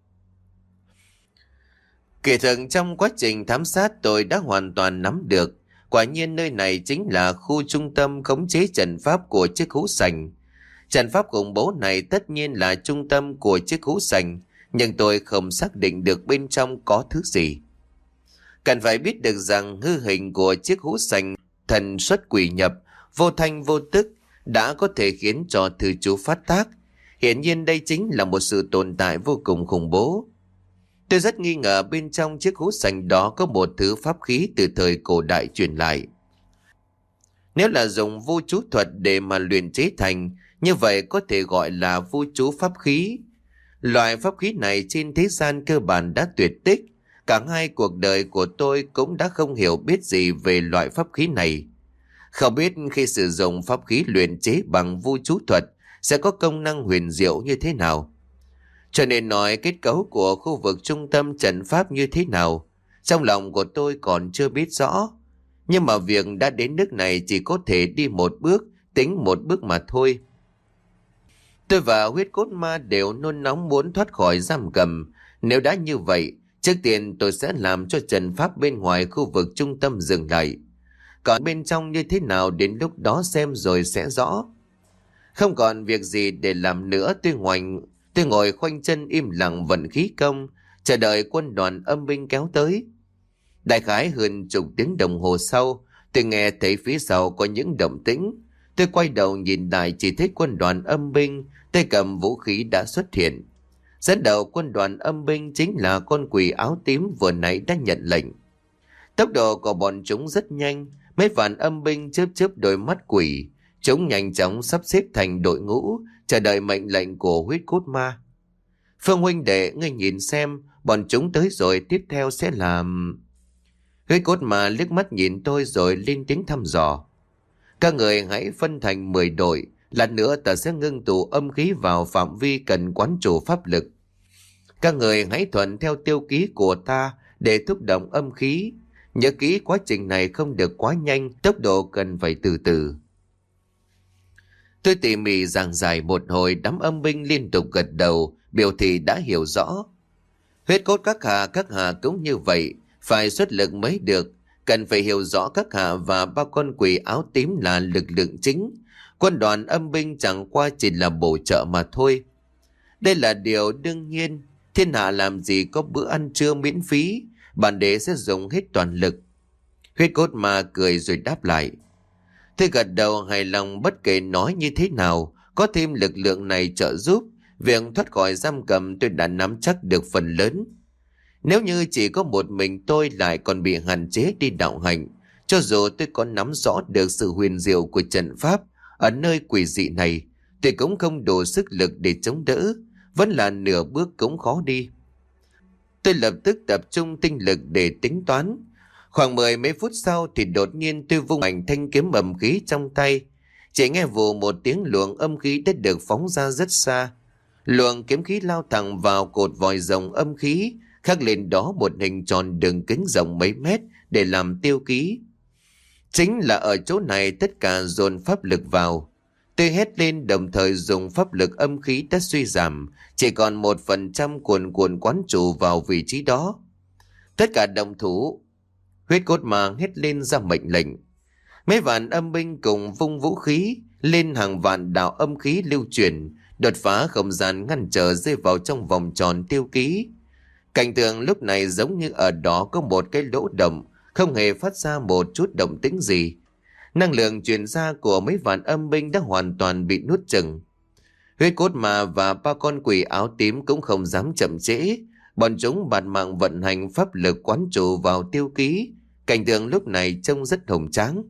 Kỳ thực trong quá trình thám sát tôi đã hoàn toàn nắm được. Quả nhiên nơi này chính là khu trung tâm khống chế trận pháp của chiếc hũ sành. Trận pháp khủng bố này tất nhiên là trung tâm của chiếc hũ sành, nhưng tôi không xác định được bên trong có thứ gì. Cần phải biết được rằng hư hình của chiếc hũ sành thần xuất quỷ nhập, vô thanh vô tức, đã có thể khiến cho thư chú phát tác. Hiển nhiên đây chính là một sự tồn tại vô cùng khủng bố. Tôi rất nghi ngờ bên trong chiếc hũ sành đó có một thứ pháp khí từ thời cổ đại truyền lại. Nếu là dùng vu chú thuật để mà luyện chế thành, như vậy có thể gọi là vu chú pháp khí. Loại pháp khí này trên thế gian cơ bản đã tuyệt tích. Cả hai cuộc đời của tôi cũng đã không hiểu biết gì về loại pháp khí này. Không biết khi sử dụng pháp khí luyện chế bằng vu chú thuật sẽ có công năng huyền diệu như thế nào. Cho nên nói kết cấu của khu vực trung tâm trận pháp như thế nào, trong lòng của tôi còn chưa biết rõ. Nhưng mà việc đã đến nước này chỉ có thể đi một bước, tính một bước mà thôi. Tôi và huyết cốt ma đều nôn nóng muốn thoát khỏi giam cầm, Nếu đã như vậy, trước tiên tôi sẽ làm cho trận pháp bên ngoài khu vực trung tâm dừng lại. Còn bên trong như thế nào đến lúc đó xem rồi sẽ rõ. Không còn việc gì để làm nữa, tôi ngoảnh, tôi ngồi khoanh chân im lặng vận khí công, chờ đợi quân đoàn âm binh kéo tới. Đại khái hơn chục tiếng đồng hồ sau, tôi nghe thấy phía sau có những động tĩnh. Tôi quay đầu nhìn lại chỉ thấy quân đoàn âm binh, tay cầm vũ khí đã xuất hiện. Dẫn đầu quân đoàn âm binh chính là con quỷ áo tím vừa nãy đã nhận lệnh. Tốc độ của bọn chúng rất nhanh, mấy vạn âm binh chớp chớp đôi mắt quỷ. Chúng nhanh chóng sắp xếp thành đội ngũ, chờ đợi mệnh lệnh của huyết cốt ma. Phương huynh đệ, ngươi nhìn xem, bọn chúng tới rồi tiếp theo sẽ làm... Huyết cốt ma liếc mắt nhìn tôi rồi lên tiếng thăm dò. Các người hãy phân thành mười đội, lát nữa ta sẽ ngưng tụ âm khí vào phạm vi cần quán chủ pháp lực. Các người hãy thuận theo tiêu ký của ta để thúc động âm khí. Nhớ kỹ quá trình này không được quá nhanh, tốc độ cần phải từ từ. Tôi tỉ mỉ giảng giải một hồi, đám âm binh liên tục gật đầu, biểu thị đã hiểu rõ. Huyết cốt các hạ các hạ cũng như vậy, phải xuất lực mới được, cần phải hiểu rõ các hạ và ba con quỷ áo tím là lực lượng chính. Quân đoàn âm binh chẳng qua chỉ là bổ trợ mà thôi. Đây là điều đương nhiên, thiên hạ làm gì có bữa ăn trưa miễn phí, bản đế sẽ dùng hết toàn lực. Huyết cốt ma cười rồi đáp lại. Tôi gật đầu hài lòng, bất kể nói như thế nào, có thêm lực lượng này trợ giúp, việc thoát khỏi giam cầm tôi đã nắm chắc được phần lớn. Nếu như chỉ có một mình tôi lại còn bị hạn chế đi đạo hành, cho dù tôi có nắm rõ được sự huyền diệu của trận pháp ở nơi quỷ dị này, tôi cũng không đủ sức lực để chống đỡ, vẫn là nửa bước cũng khó đi. Tôi lập tức tập trung tinh lực để tính toán. Khoảng mười mấy phút sau thì đột nhiên tôi vung mạnh thanh kiếm âm khí trong tay. Chỉ nghe vù một tiếng, luồng âm khí đã được phóng ra rất xa. Luồng kiếm khí lao thẳng vào cột vòi rồng âm khí, khắc lên đó một hình tròn đường kính rộng mấy mét để làm tiêu ký. Chính là ở chỗ này tất cả dồn pháp lực vào. Tôi hét lên đồng thời dùng pháp lực âm khí đã suy giảm, chỉ còn một phần trăm cuồn cuộn quán trụ vào vị trí đó. Tất cả đồng thủ. Huyết cốt ma hét lên ra mệnh lệnh. Mấy vạn âm binh cùng vung vũ khí lên, hàng vạn đạo âm khí lưu chuyển, đột phá không gian ngăn trở, rơi vào trong vòng tròn tiêu ký. Cảnh tượng lúc này giống như ở đó có một cái lỗ động, không hề phát ra một chút động tĩnh gì. Năng lượng truyền ra của mấy vạn âm binh đã hoàn toàn bị nuốt chửng. Huyết cốt ma và ba con quỷ áo tím cũng không dám chậm trễ, bọn chúng bạt mạng vận hành pháp lực quán trụ vào tiêu ký. Cảnh tượng lúc này trông rất hùng tráng.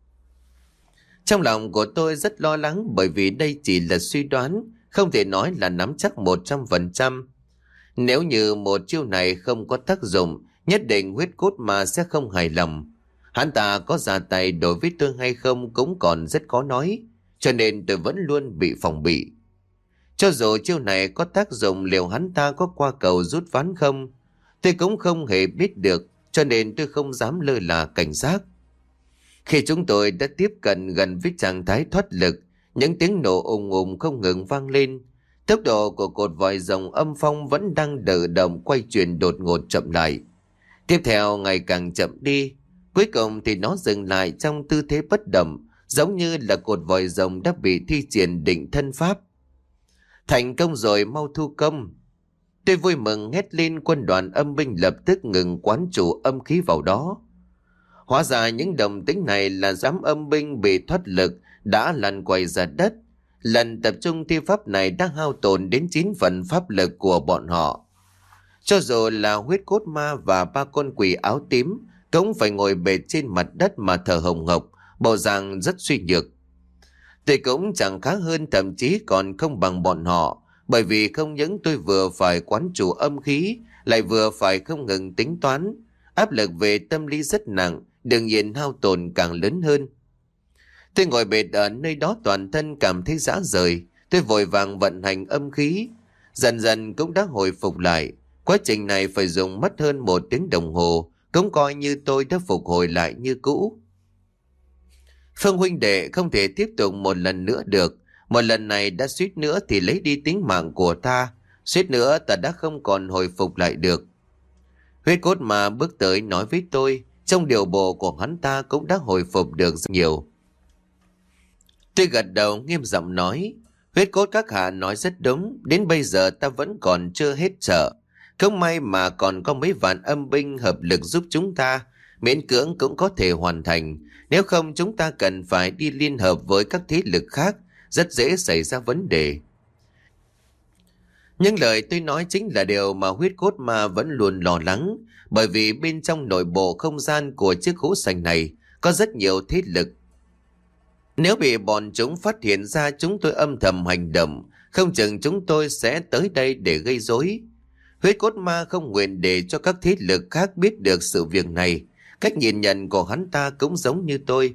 Trong lòng của tôi rất lo lắng, bởi vì đây chỉ là suy đoán, không thể nói là nắm chắc một trăm phần trăm. Nếu như một chiêu này không có tác dụng, nhất định huyết cốt ma sẽ không hài lòng. Hắn ta có ra tay đối với tôi hay không cũng còn rất khó nói, cho nên tôi vẫn luôn bị phòng bị. Cho dù chiêu này có tác dụng, liệu hắn ta có qua cầu rút ván không, tôi cũng không hề biết được, cho nên tôi không dám lơ là cảnh giác. Khi chúng tôi đã tiếp cận gần với trạng thái thoát lực, những tiếng nổ ùng ùng không ngừng vang lên. Tốc độ của cột vòi rồng âm phong vẫn đang đờ đầm quay chuyển đột ngột chậm lại. Tiếp theo ngày càng chậm đi, cuối cùng thì nó dừng lại trong tư thế bất động, giống như là cột vòi rồng đã bị thi triển định thân pháp. Thành công rồi, mau thu công. Tôi vui mừng hét lên, quân đoàn âm binh lập tức ngừng quán chủ âm khí vào đó. Hóa ra những đồng tính này là giám âm binh bị thoát lực đã lăn quay ra đất. Lần tập trung thi pháp này đã hao tổn đến chín phần pháp lực của bọn họ. Cho dù là huyết cốt ma và ba con quỷ áo tím cũng phải ngồi bệt trên mặt đất mà thở hồng hộc, bộ dạng rất suy nhược. Tôi cũng chẳng khá hơn, thậm chí còn không bằng bọn họ, bởi vì không những tôi vừa phải quán chủ âm khí, lại vừa phải không ngừng tính toán. Áp lực về tâm lý rất nặng, đương nhiên hao tổn càng lớn hơn. Tôi ngồi bệt ở nơi đó toàn thân cảm thấy rã rời. Tôi vội vàng vận hành âm khí, dần dần cũng đã hồi phục lại. Quá trình này phải dùng mất hơn một tiếng đồng hồ, cũng coi như tôi đã phục hồi lại như cũ. Phương huynh đệ, không thể tiếp tục một lần nữa được. Một lần này đã suýt nữa thì lấy đi tính mạng của ta. Suýt nữa ta đã không còn hồi phục lại được. Huyết cốt ma bước tới nói với tôi, trong điều bộ của hắn ta cũng đã hồi phục được rất nhiều. Tôi gật đầu nghiêm giọng nói, huyết cốt các hạ nói rất đúng, đến bây giờ ta vẫn còn chưa hết sợ. Không may mà còn có mấy vạn âm binh hợp lực giúp chúng ta, miễn cưỡng cũng có thể hoàn thành. Nếu không chúng ta cần phải đi liên hợp với các thế lực khác, rất dễ xảy ra vấn đề. Nhưng lời tôi nói chính là điều mà huyết cốt ma vẫn luôn lo lắng, bởi vì bên trong nội bộ không gian của chiếc hũ sành này có rất nhiều thế lực. Nếu bị bọn chúng phát hiện ra chúng tôi âm thầm hành động, không chừng chúng tôi sẽ tới đây để gây rối. Huyết cốt ma không nguyện để cho các thế lực khác biết được sự việc này. Cách nhìn nhận của hắn ta cũng giống như tôi.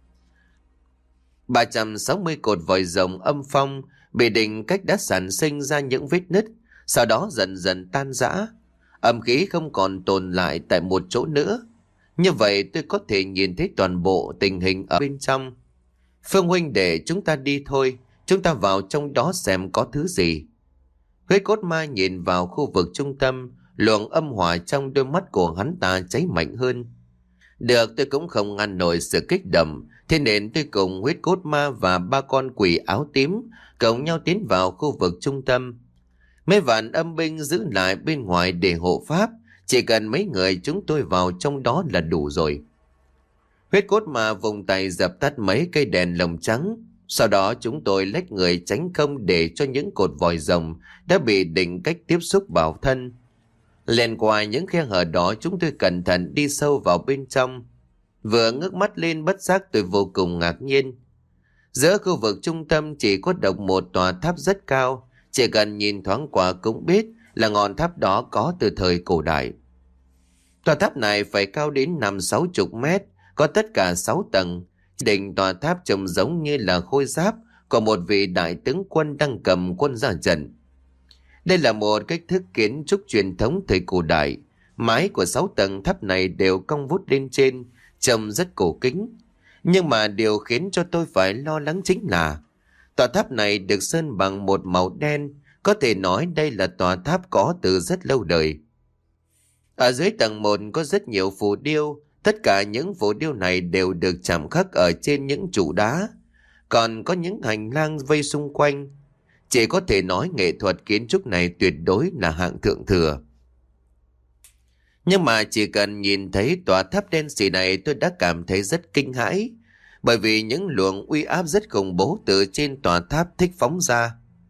ba trăm sáu mươi cột vòi rồng âm phong bị định cách đã sản sinh ra những vết nứt, sau đó dần dần tan rã. Âm khí không còn tồn lại tại một chỗ nữa. Như vậy tôi có thể nhìn thấy toàn bộ tình hình ở bên trong. Phương huynh để chúng ta đi thôi, chúng ta vào trong đó xem có thứ gì. Huyết cốt ma nhìn vào khu vực trung tâm, luồng âm hỏa trong đôi mắt của hắn ta cháy mạnh hơn. Được, tôi cũng không ngăn nổi sự kích động, thế nên tôi cùng huyết cốt ma và ba con quỷ áo tím cùng nhau tiến vào khu vực trung tâm. Mấy vạn âm binh giữ lại bên ngoài để hộ pháp, chỉ cần mấy người chúng tôi vào trong đó là đủ rồi. Huyết cốt ma vùng tay dập tắt mấy cây đèn lồng trắng, sau đó chúng tôi lách người tránh không để cho những cột vòi rồng đã bị định cách tiếp xúc bảo thân. Lên qua những khe hở đó chúng tôi cẩn thận đi sâu vào bên trong. Vừa ngước mắt lên bất giác tôi vô cùng ngạc nhiên. Giữa khu vực trung tâm chỉ có độc một tòa tháp rất cao, chỉ cần nhìn thoáng qua cũng biết là ngọn tháp đó có từ thời cổ đại. Tòa tháp này phải cao đến năm sáu chục mét, có tất cả sáu tầng. Đỉnh tòa tháp trông giống như là khôi giáp của một vị đại tướng quân đang cầm quân ra trận. Đây là một cách thức kiến trúc truyền thống thời cổ đại. Mái của sáu tầng tháp này đều cong vút lên trên, trông rất cổ kính. Nhưng mà điều khiến cho tôi phải lo lắng chính là tòa tháp này được sơn bằng một màu đen, có thể nói đây là tòa tháp có từ rất lâu đời. Ở dưới tầng một có rất nhiều phù điêu, tất cả những phù điêu này đều được chạm khắc ở trên những trụ đá, còn có những hành lang vây xung quanh. Chỉ có thể nói nghệ thuật kiến trúc này tuyệt đối là hạng thượng thừa. Nhưng mà chỉ cần nhìn thấy tòa tháp đen xì này tôi đã cảm thấy rất kinh hãi, bởi vì những luồng uy áp rất khủng bố từ trên tòa tháp thích phóng ra.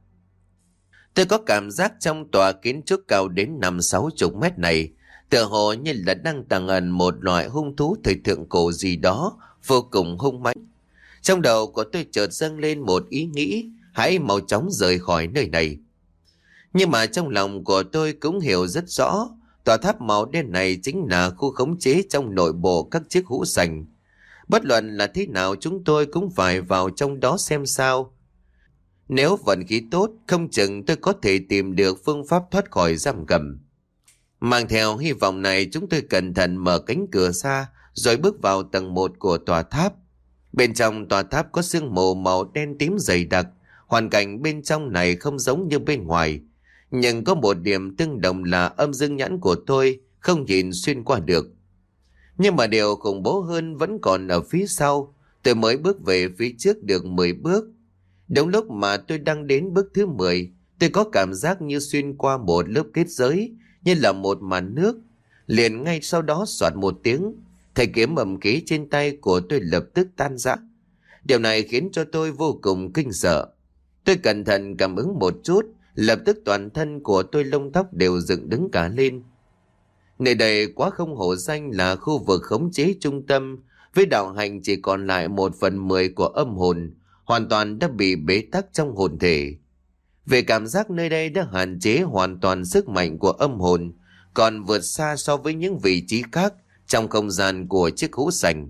Tôi có cảm giác trong tòa kiến trúc cao đến năm sáu chục mét này, tựa hồ như là đang tàng ẩn một loại hung thú thời thượng cổ gì đó vô cùng hung mãnh. Trong đầu của tôi chợt dâng lên một ý nghĩ, hãy mau chóng rời khỏi nơi này. Nhưng mà trong lòng của tôi cũng hiểu rất rõ, tòa tháp màu đen này chính là khu khống chế trong nội bộ các chiếc hũ sành. Bất luận là thế nào chúng tôi cũng phải vào trong đó xem sao. Nếu vận khí tốt, không chừng tôi có thể tìm được phương pháp thoát khỏi giam cầm. Mang theo hy vọng này, chúng tôi cẩn thận mở cánh cửa ra rồi bước vào tầng một của tòa tháp. Bên trong tòa tháp có sương mù màu đen tím dày đặc. Hoàn cảnh bên trong này không giống như bên ngoài, nhưng có một điểm tương đồng là âm dương nhãn của tôi không nhìn xuyên qua được. Nhưng mà điều khủng bố hơn vẫn còn ở phía sau. Tôi mới bước về phía trước được mười bước. Đúng lúc mà tôi đang đến bước thứ mười, tôi có cảm giác như xuyên qua một lớp kết giới, như là một màn nước. Liền ngay sau đó xoạt một tiếng, thanh kiếm ầm khí trên tay của tôi lập tức tan rã. Điều này khiến cho tôi vô cùng kinh sợ. Tôi cẩn thận cảm ứng một chút, lập tức toàn thân của tôi lông tóc đều dựng đứng cả lên. Nơi đây quá không hổ danh là khu vực khống chế trung tâm, với đạo hành chỉ còn lại một phần mười của âm hồn, hoàn toàn đã bị bế tắc trong hồn thể. Về cảm giác nơi đây đã hạn chế hoàn toàn sức mạnh của âm hồn, còn vượt xa so với những vị trí khác trong không gian của chiếc hũ sành.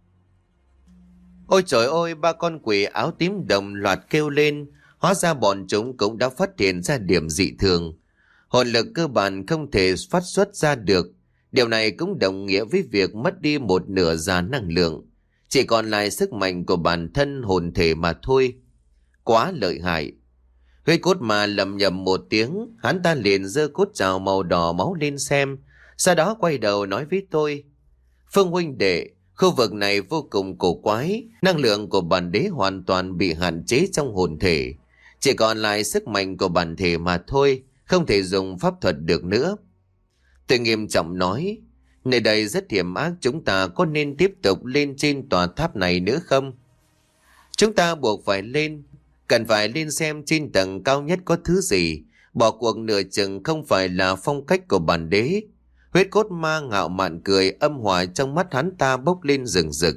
Ôi trời ơi, ba con quỷ áo tím đồng loạt kêu lên. Hóa ra bọn chúng cũng đã phát hiện ra điểm dị thường. Hồn lực cơ bản không thể phát xuất ra được. Điều này cũng đồng nghĩa với việc mất đi một nửa giá năng lượng. Chỉ còn lại sức mạnh của bản thân hồn thể mà thôi. Quá lợi hại. Huyết cốt ma lầm nhầm một tiếng, hắn ta liền giơ cốt trào màu đỏ máu lên xem, sau đó quay đầu nói với tôi: Phương huynh đệ, khu vực này vô cùng cổ quái, năng lượng của bản đế hoàn toàn bị hạn chế trong hồn thể, chỉ còn lại sức mạnh của bản thể mà thôi, không thể dùng pháp thuật được nữa. Tôi nghiêm trọng nói: Nơi đây rất hiểm ác, chúng ta có nên tiếp tục lên trên tòa tháp này nữa không? Chúng ta buộc phải lên, cần phải lên xem trên tầng cao nhất có thứ gì, bỏ cuộc nửa chừng không phải là phong cách của bản đế. Huyết cốt ma ngạo mạn cười, âm hỏa trong mắt hắn ta bốc lên rừng rực.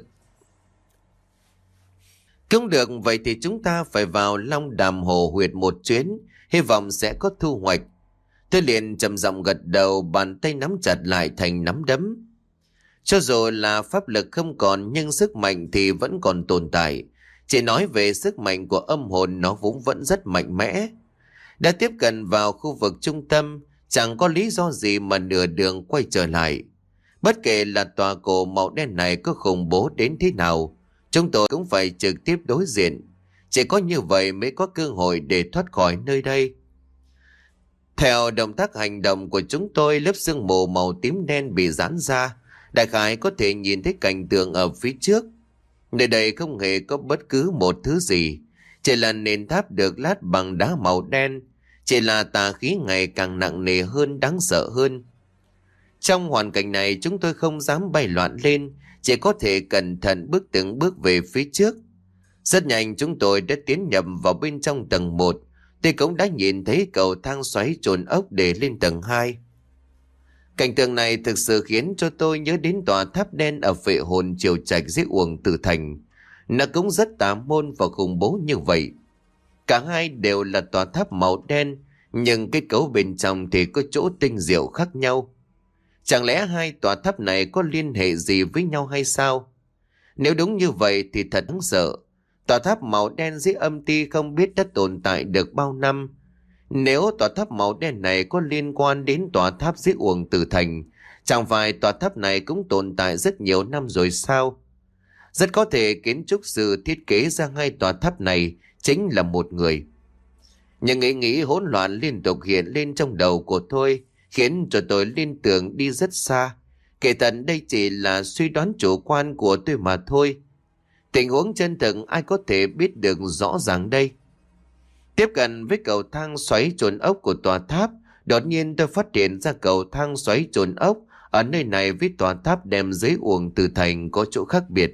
Cũng được, vậy thì chúng ta phải vào Long Đàm Hồ Huyệt một chuyến, hy vọng sẽ có thu hoạch. Tôi liền trầm giọng gật đầu, bàn tay nắm chặt lại thành nắm đấm. Cho dù là pháp lực không còn, nhưng sức mạnh thì vẫn còn tồn tại. Chỉ nói về sức mạnh của âm hồn, nó vốn vẫn rất mạnh mẽ. Đã tiếp cận vào khu vực trung tâm, chẳng có lý do gì mà nửa đường quay trở lại. Bất kể là tòa cổ màu đen này có khủng bố đến thế nào, chúng tôi cũng phải trực tiếp đối diện. Chỉ có như vậy mới có cơ hội để thoát khỏi nơi đây. Theo động tác hành động của chúng tôi, lớp sương mù màu tím đen bị giãn ra. Đại khái có thể nhìn thấy cảnh tượng ở phía trước. Nơi đây không hề có bất cứ một thứ gì, chỉ là nền tháp được lát bằng đá màu đen. Chỉ là tà khí ngày càng nặng nề hơn, đáng sợ hơn. Trong hoàn cảnh này chúng tôi không dám bay loạn lên, chỉ có thể cẩn thận bước từng bước về phía trước. Rất nhanh chúng tôi đã tiến nhập vào bên trong tầng một. Tôi cũng đã nhìn thấy cầu thang xoáy chồn ốc để lên tầng hai. Cảnh tượng này thực sự khiến cho tôi nhớ đến tòa tháp đen ở Phệ Hồn Triều Trạch dưới Uổng Tử Thành. Nó cũng rất tà môn và khủng bố như vậy. Cả hai đều là tòa tháp màu đen, nhưng kết cấu bên trong thì có chỗ tinh diệu khác nhau. Chẳng lẽ hai tòa tháp này có liên hệ gì với nhau hay sao? Nếu đúng như vậy thì thật đáng sợ. Tòa tháp màu đen dưới âm ti không biết đã tồn tại được bao năm. Nếu tòa tháp màu đen này có liên quan đến tòa tháp dưới Uổng Tử Thành, chẳng phải tòa tháp này cũng tồn tại rất nhiều năm rồi sao? Rất có thể kiến trúc sư thiết kế ra hai tòa tháp này chính là một người. Những ý nghĩ hỗn loạn liên tục hiện lên trong đầu của tôi, khiến cho tôi liên tưởng đi rất xa. Kể thật đây chỉ là suy đoán chủ quan của tôi mà thôi. Tình huống chân thực ai có thể biết được rõ ràng đây. Tiếp cận với cầu thang xoáy chồn ốc của tòa tháp, đột nhiên tôi phát hiện ra cầu thang xoáy chồn ốc ở nơi này với tòa tháp đem dưới Uổng Tử Thành có chỗ khác biệt.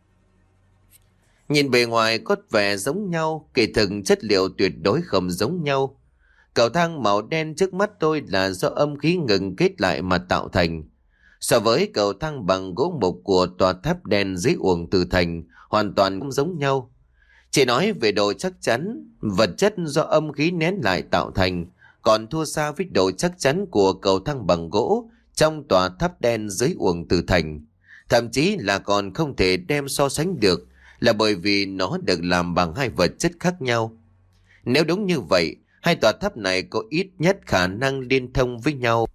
Nhìn bề ngoài có vẻ giống nhau, kỳ thực chất liệu tuyệt đối không giống nhau. Cầu thang màu đen trước mắt tôi là do âm khí ngừng kết lại mà tạo thành. So với cầu thang bằng gỗ mục của tòa tháp đen dưới Uổng Tử Thành, hoàn toàn không giống nhau. Chỉ nói về độ chắc chắn, vật chất do âm khí nén lại tạo thành, còn thua xa với độ chắc chắn của cầu thang bằng gỗ trong tòa tháp đen dưới Uổng Tử Thành. Thậm chí là còn không thể đem so sánh được, là bởi vì nó được làm bằng hai vật chất khác nhau. Nếu đúng như vậy, hai tòa tháp này có ít nhất khả năng liên thông với nhau.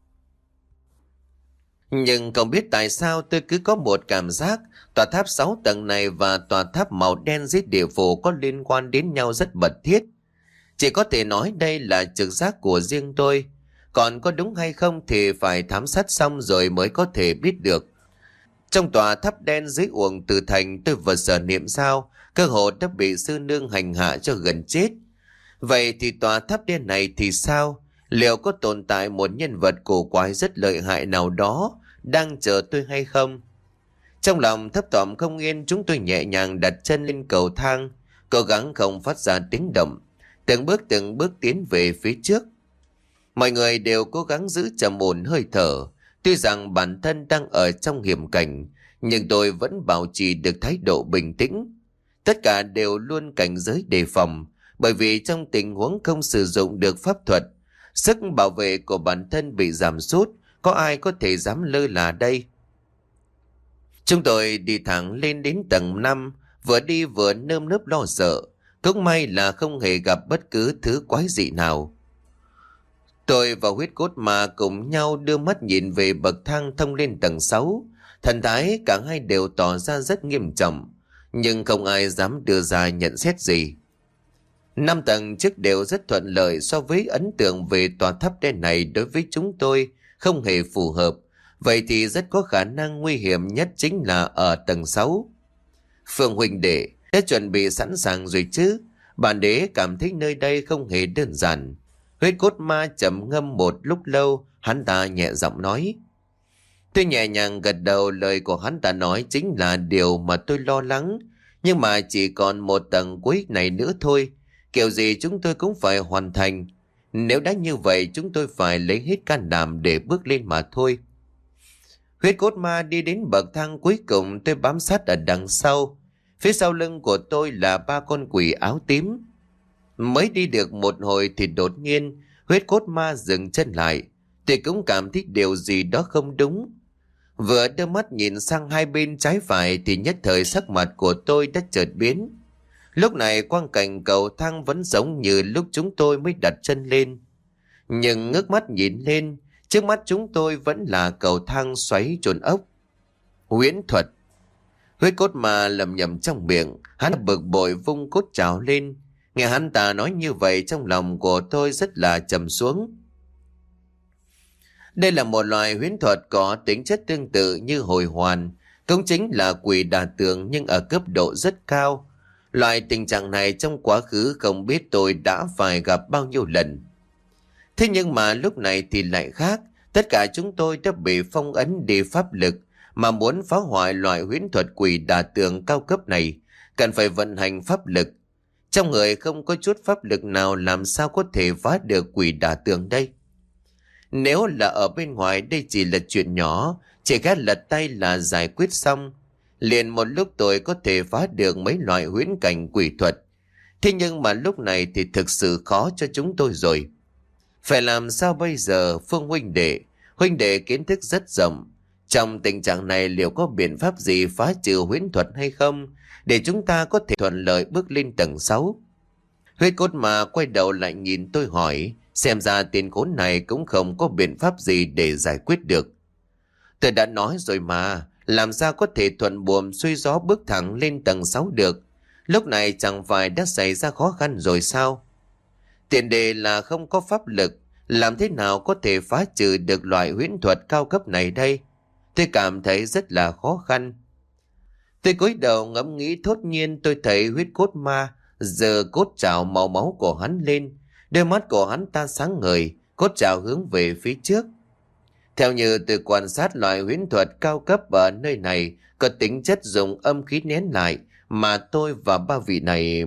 Nhưng không biết tại sao tôi cứ có một cảm giác tòa tháp sáu tầng này và tòa tháp màu đen dưới địa phủ có liên quan đến nhau rất mật thiết. Chỉ có thể nói đây là trực giác của riêng tôi. Còn có đúng hay không thì phải thám sát xong rồi mới có thể biết được. Trong tòa tháp đen dưới Uổng Tử Thành, tôi vừa sở niệm sao, cơ hồ đã bị sư nương hành hạ cho gần chết. Vậy thì tòa tháp đen này thì sao? Liệu có tồn tại một nhân vật cổ quái rất lợi hại nào đó đang chờ tôi hay không? Trong lòng thấp thỏm không yên, chúng tôi nhẹ nhàng đặt chân lên cầu thang, cố gắng không phát ra tiếng động, từng bước từng bước tiến về phía trước. Mọi người đều cố gắng giữ trầm ổn hơi thở. Tuy rằng bản thân đang ở trong hiểm cảnh, nhưng tôi vẫn bảo trì được thái độ bình tĩnh. Tất cả đều luôn cảnh giới đề phòng, bởi vì trong tình huống không sử dụng được pháp thuật, sức bảo vệ của bản thân bị giảm sút, có ai có thể dám lơ là đây? Chúng tôi đi thẳng lên đến tầng năm, vừa đi vừa nơm nớp lo sợ. Cũng may là không hề gặp bất cứ thứ quái dị nào. Tôi và huyết cốt ma cùng nhau đưa mắt nhìn về bậc thang thông lên tầng sáu. Thần thái cả hai đều tỏ ra rất nghiêm trọng, nhưng không ai dám đưa ra nhận xét gì. Năm tầng trước đều rất thuận lợi, so với ấn tượng về tòa tháp đen này đối với chúng tôi không hề phù hợp. Vậy thì rất có khả năng nguy hiểm nhất chính là ở tầng sáu. Phương huynh đệ đã chuẩn bị sẵn sàng rồi chứ? Bản đế cảm thấy nơi đây không hề đơn giản. Huyết cốt ma trầm ngâm một lúc lâu, hắn ta nhẹ giọng nói. Tôi nhẹ nhàng gật đầu, lời của hắn ta nói chính là điều mà tôi lo lắng. Nhưng mà chỉ còn một tầng cuối này nữa thôi. Kiểu gì chúng tôi cũng phải hoàn thành. Nếu đã như vậy chúng tôi phải lấy hết can đảm để bước lên mà thôi. Huyết cốt ma đi đến bậc thang cuối cùng, tôi bám sát ở đằng sau. Phía sau lưng của tôi là ba con quỷ áo tím. Mới đi được một hồi thì đột nhiên huyết cốt ma dừng chân lại. Tôi cũng cảm thấy điều gì đó không đúng. Vừa đưa mắt nhìn sang hai bên trái phải thì nhất thời sắc mặt của tôi đã chợt biến. Lúc này quang cảnh cầu thang vẫn giống như lúc chúng tôi mới đặt chân lên. Nhưng ngước mắt nhìn lên, trước mắt chúng tôi vẫn là cầu thang xoáy trồn ốc. Huyễn thuật. Huyết cốt ma lầm nhầm trong miệng, hắn bực bội vung cốt trào lên. Nghe hắn ta nói như vậy trong lòng của tôi rất là trầm xuống. Đây là một loại huyễn thuật có tính chất tương tự như hồi hoàn, cũng chính là quỷ đả tường nhưng ở cấp độ rất cao. Loại tình trạng này trong quá khứ không biết tôi đã phải gặp bao nhiêu lần. Thế nhưng mà lúc này thì lại khác, tất cả chúng tôi đã bị phong ấn đi pháp lực, mà muốn phá hoại loại huyễn thuật quỷ đả tường cao cấp này, cần phải vận hành pháp lực. Trong người không có chút pháp lực nào làm sao có thể phá được quỷ đả tường đây. Nếu là ở bên ngoài đây chỉ là chuyện nhỏ, chỉ khẽ lật tay là giải quyết xong. Liền một lúc tôi có thể phá được mấy loại huyễn cảnh quỷ thuật. Thế nhưng mà lúc này thì thực sự khó cho chúng tôi rồi. Phải làm sao bây giờ Phương huynh đệ? Huynh đệ kiến thức rất rộng. Trong tình trạng này liệu có biện pháp gì phá trừ huyễn thuật hay không, để chúng ta có thể thuận lợi bước lên tầng sáu? Huyết cốt mà quay đầu lại nhìn tôi hỏi, xem ra tên khốn này cũng không có biện pháp gì để giải quyết được. Tôi đã nói rồi mà, làm sao có thể thuận buồm xuôi gió bước thẳng lên tầng sáu được? Lúc này chẳng phải đã xảy ra khó khăn rồi sao? Tiền đề là không có pháp lực, làm thế nào có thể phá trừ được loại huyễn thuật cao cấp này đây? Tôi cảm thấy rất là khó khăn. Tôi cúi đầu ngẫm nghĩ, thốt nhiên tôi thấy huyết cốt ma giơ cốt trảo màu máu của hắn lên. Đôi mắt của hắn ta sáng ngời, cốt trảo hướng về phía trước. Theo như tôi quan sát, loại huyễn thuật cao cấp ở nơi này có tính chất dùng âm khí nén lại, mà tôi và ba vị này...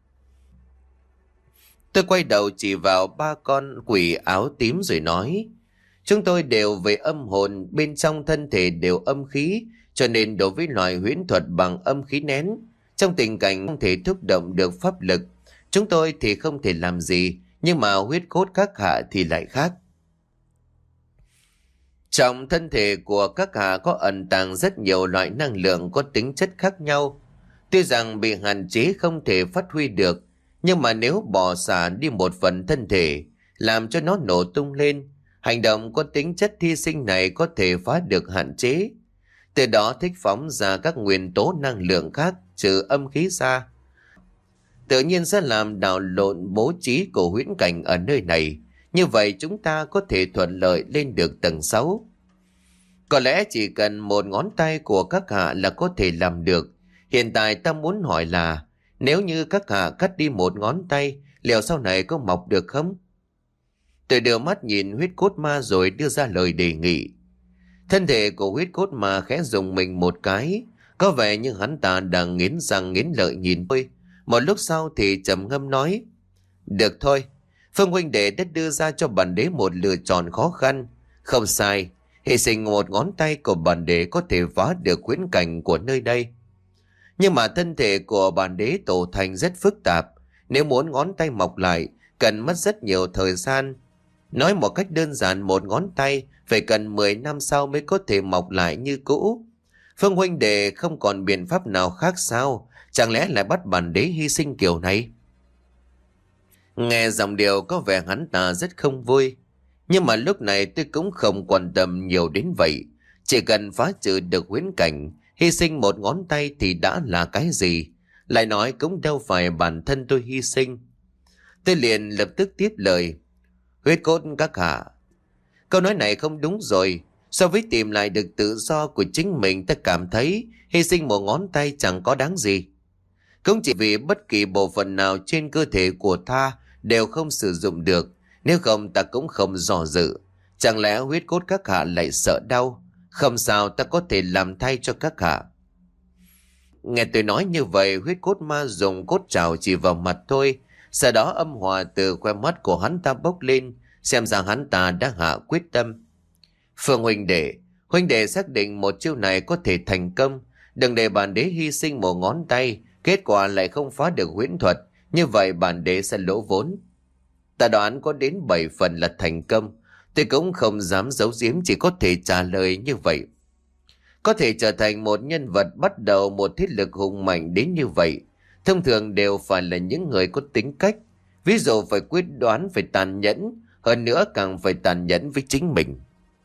Tôi quay đầu chỉ vào ba con quỷ áo tím rồi nói, chúng tôi đều về âm hồn, bên trong thân thể đều âm khí, cho nên đối với loại huyễn thuật bằng âm khí nén, trong tình cảnh không thể thúc động được pháp lực, chúng tôi thì không thể làm gì, nhưng mà huyết cốt các hạ thì lại khác. Trong thân thể của các hạ có ẩn tàng rất nhiều loại năng lượng có tính chất khác nhau. Tuy rằng bị hạn chế không thể phát huy được, nhưng mà nếu bỏ xả đi một phần thân thể, làm cho nó nổ tung lên, hành động có tính chất hy sinh này có thể phá được hạn chế. Từ đó thích phóng ra các nguyên tố năng lượng khác trừ âm khí ra. Tự nhiên sẽ làm đảo lộn bố trí của huyễn cảnh ở nơi này. Như vậy chúng ta có thể thuận lợi lên được tầng sáu. Có lẽ chỉ cần một ngón tay của các hạ là có thể làm được. Hiện tại ta muốn hỏi là, nếu như các hạ cắt đi một ngón tay, liệu sau này có mọc được không? Tôi đưa mắt nhìn huyết cốt ma rồi đưa ra lời đề nghị. Thân thể của huyết cốt ma khẽ dùng mình một cái, có vẻ như hắn ta đang nghiến răng nghiến lợi nhìn tôi. Một lúc sau thì trầm ngâm nói, được thôi, Phương huynh đệ đã đưa ra cho bản đế một lựa chọn khó khăn. Không sai, hy sinh một ngón tay của bản đế có thể phá được huyễn cảnh của nơi đây. Nhưng mà thân thể của bản đế tổ thành rất phức tạp, nếu muốn ngón tay mọc lại, cần mất rất nhiều thời gian. Nói một cách đơn giản, một ngón tay phải cần mười năm sau mới có thể mọc lại như cũ. Phương huynh đệ không còn biện pháp nào khác sao? Chẳng lẽ lại bắt bản đế hy sinh kiểu này? Nghe giọng điệu có vẻ hắn ta rất không vui. Nhưng mà lúc này tôi cũng không quan tâm nhiều đến vậy. Chỉ cần phá trừ được huyễn cảnh, hy sinh một ngón tay thì đã là cái gì? Lại nói cũng đâu phải bản thân tôi hy sinh. Tôi liền lập tức tiếp lời. Huyết cốt các hạ, câu nói này không đúng rồi. So với tìm lại được tự do của chính mình, ta cảm thấy hy sinh một ngón tay chẳng có đáng gì. Cũng chỉ vì bất kỳ bộ phận nào trên cơ thể của ta đều không sử dụng được, nếu không ta cũng không dò dự. Chẳng lẽ huyết cốt các hạ lại sợ đau? Không sao, ta có thể làm thay cho các hạ. Nghe tôi nói như vậy, huyết cốt ma dùng cốt trảo chỉ vào mặt tôi. Sau đó âm hòa từ khoe mắt của hắn ta bốc lên, xem ra hắn ta đã hạ quyết tâm. Phương huynh đệ, huynh đệ xác định một chiêu này có thể thành công. Đừng để bản đế hy sinh một ngón tay, kết quả lại không phá được huyễn thuật, như vậy bản đế sẽ lỗ vốn. Ta đoán có đến bảy phần là thành công. Tôi cũng không dám giấu giếm, chỉ có thể trả lời như vậy. Có thể trở thành một nhân vật bắt đầu một thế lực hùng mạnh đến như vậy, thông thường đều phải là những người có tính cách. Ví dụ phải quyết đoán, phải tàn nhẫn, hơn nữa càng phải tàn nhẫn với chính mình.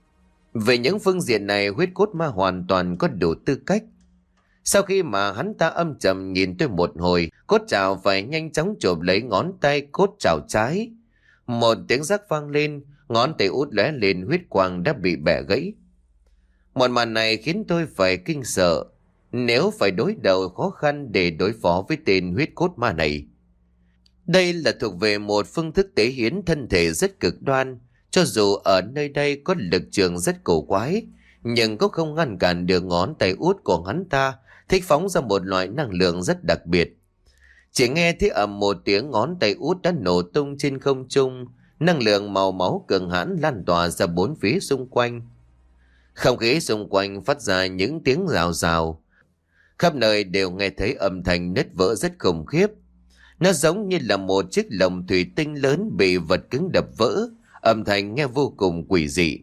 Về những phương diện này, huyết cốt ma hoàn toàn có đủ tư cách. Sau khi mà hắn ta âm trầm nhìn tôi một hồi, cốt trảo phải nhanh chóng chộp lấy ngón tay cốt trảo trái. Một tiếng rắc vang lên, ngón tay út lóe lên, huyết quang đã bị bẻ gãy. Một màn này khiến tôi phải kinh sợ. Nếu phải đối đầu khó khăn để đối phó với tên huyết cốt ma này. Đây là thuộc về một phương thức tế hiến thân thể rất cực đoan. Cho dù ở nơi đây có lực trường rất cổ quái, nhưng cũng không ngăn cản được ngón tay út của hắn ta thích phóng ra một loại năng lượng rất đặc biệt. Chỉ nghe thấy ầm một tiếng, ngón tay út đã nổ tung trên không trung, năng lượng màu máu cường hãn lan tỏa ra bốn phía xung quanh. Không khí xung quanh phát ra những tiếng rào rào, khắp nơi đều nghe thấy âm thanh nứt vỡ rất khủng khiếp. Nó giống như là một chiếc lồng thủy tinh lớn bị vật cứng đập vỡ, âm thanh nghe vô cùng quỷ dị.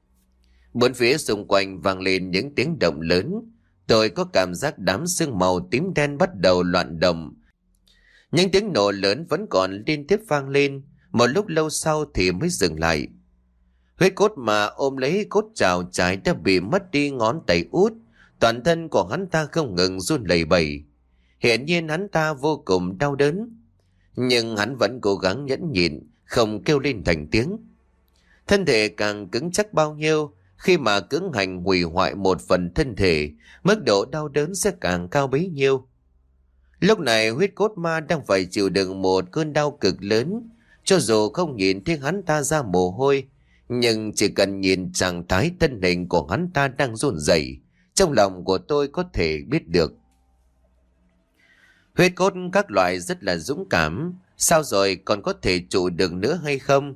Bốn phía xung quanh vang lên những tiếng động lớn. Tôi có cảm giác đám sương màu tím đen bắt đầu loạn động. Những tiếng nổ lớn vẫn còn liên tiếp vang lên, một lúc lâu sau thì mới dừng lại. Huyết cốt mà ôm lấy cốt trảo trái đã bị mất đi ngón tay út, toàn thân của hắn ta không ngừng run lẩy bẩy. Hiển nhiên hắn ta vô cùng đau đớn, nhưng hắn vẫn cố gắng nhẫn nhịn, không kêu lên thành tiếng. Thân thể càng cứng chắc bao nhiêu, khi mà cưỡng hành hủy hoại một phần thân thể, mức độ đau đớn sẽ càng cao bấy nhiêu. Lúc này huyết cốt ma đang phải chịu đựng một cơn đau cực lớn. Cho dù không nhìn thấy hắn ta ra mồ hôi, nhưng chỉ cần nhìn trạng thái thân hình của hắn ta đang run rẩy, trong lòng của tôi có thể biết được. Huyết cốt các loại rất là dũng cảm, sao rồi còn có thể trụ được nữa hay không?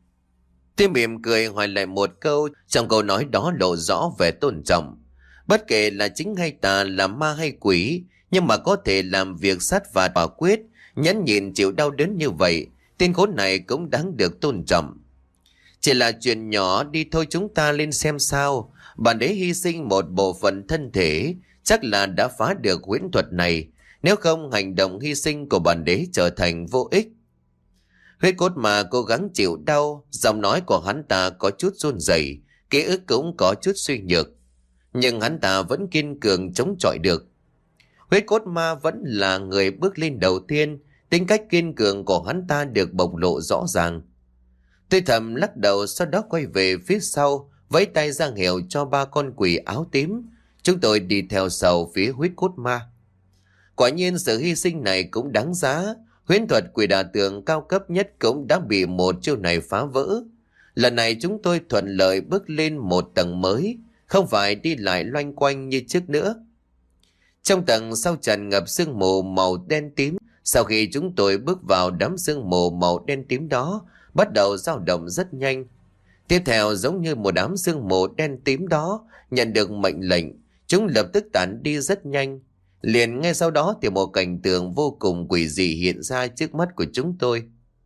Tôi mỉm cười hỏi lại một câu, trong câu nói đó lộ rõ vẻ tôn trọng. Bất kể là chính hay tà, là ma hay quỷ, nhưng mà có thể làm việc sát phạt quả quyết, nhẫn nhịn chịu đau đớn như vậy, tên khốn này cũng đáng được tôn trọng. Chỉ là chuyện nhỏ đi thôi, chúng ta lên xem sao. Bản đế hy sinh một bộ phận thân thể, chắc là đã phá được huyễn thuật này. Nếu không, hành động hy sinh của bản đế trở thành vô ích. Huyết cốt mà cố gắng chịu đau, giọng nói của hắn ta có chút run rẩy, ký ức cũng có chút suy nhược, nhưng hắn ta vẫn kiên cường chống chọi được. Huyết cốt ma vẫn là người bước lên đầu tiên, tính cách kiên cường của hắn ta được bộc lộ rõ ràng. Tôi thầm lắc đầu, sau đó quay về phía sau, vẫy tay ra hiệu cho ba con quỷ áo tím. Chúng tôi đi theo sau phía huyết cốt ma. Quả nhiên sự hy sinh này cũng đáng giá. Huyễn thuật quỷ đà tường cao cấp nhất cũng đã bị một chiêu này phá vỡ. Lần này chúng tôi thuận lợi bước lên một tầng mới, không phải đi lại loanh quanh như trước nữa. Trong tầng sau tràn ngập sương mù màu đen tím. Sau khi chúng tôi bước vào, đám sương mù màu đen tím đó bắt đầu dao động rất nhanh. Tiếp theo, giống như một đám sương mù đen tím đó nhận được mệnh lệnh, chúng lập tức tản đi rất nhanh. Liền ngay sau đó thì một cảnh tượng vô cùng quỷ dị hiện ra trước mắt của chúng tôi.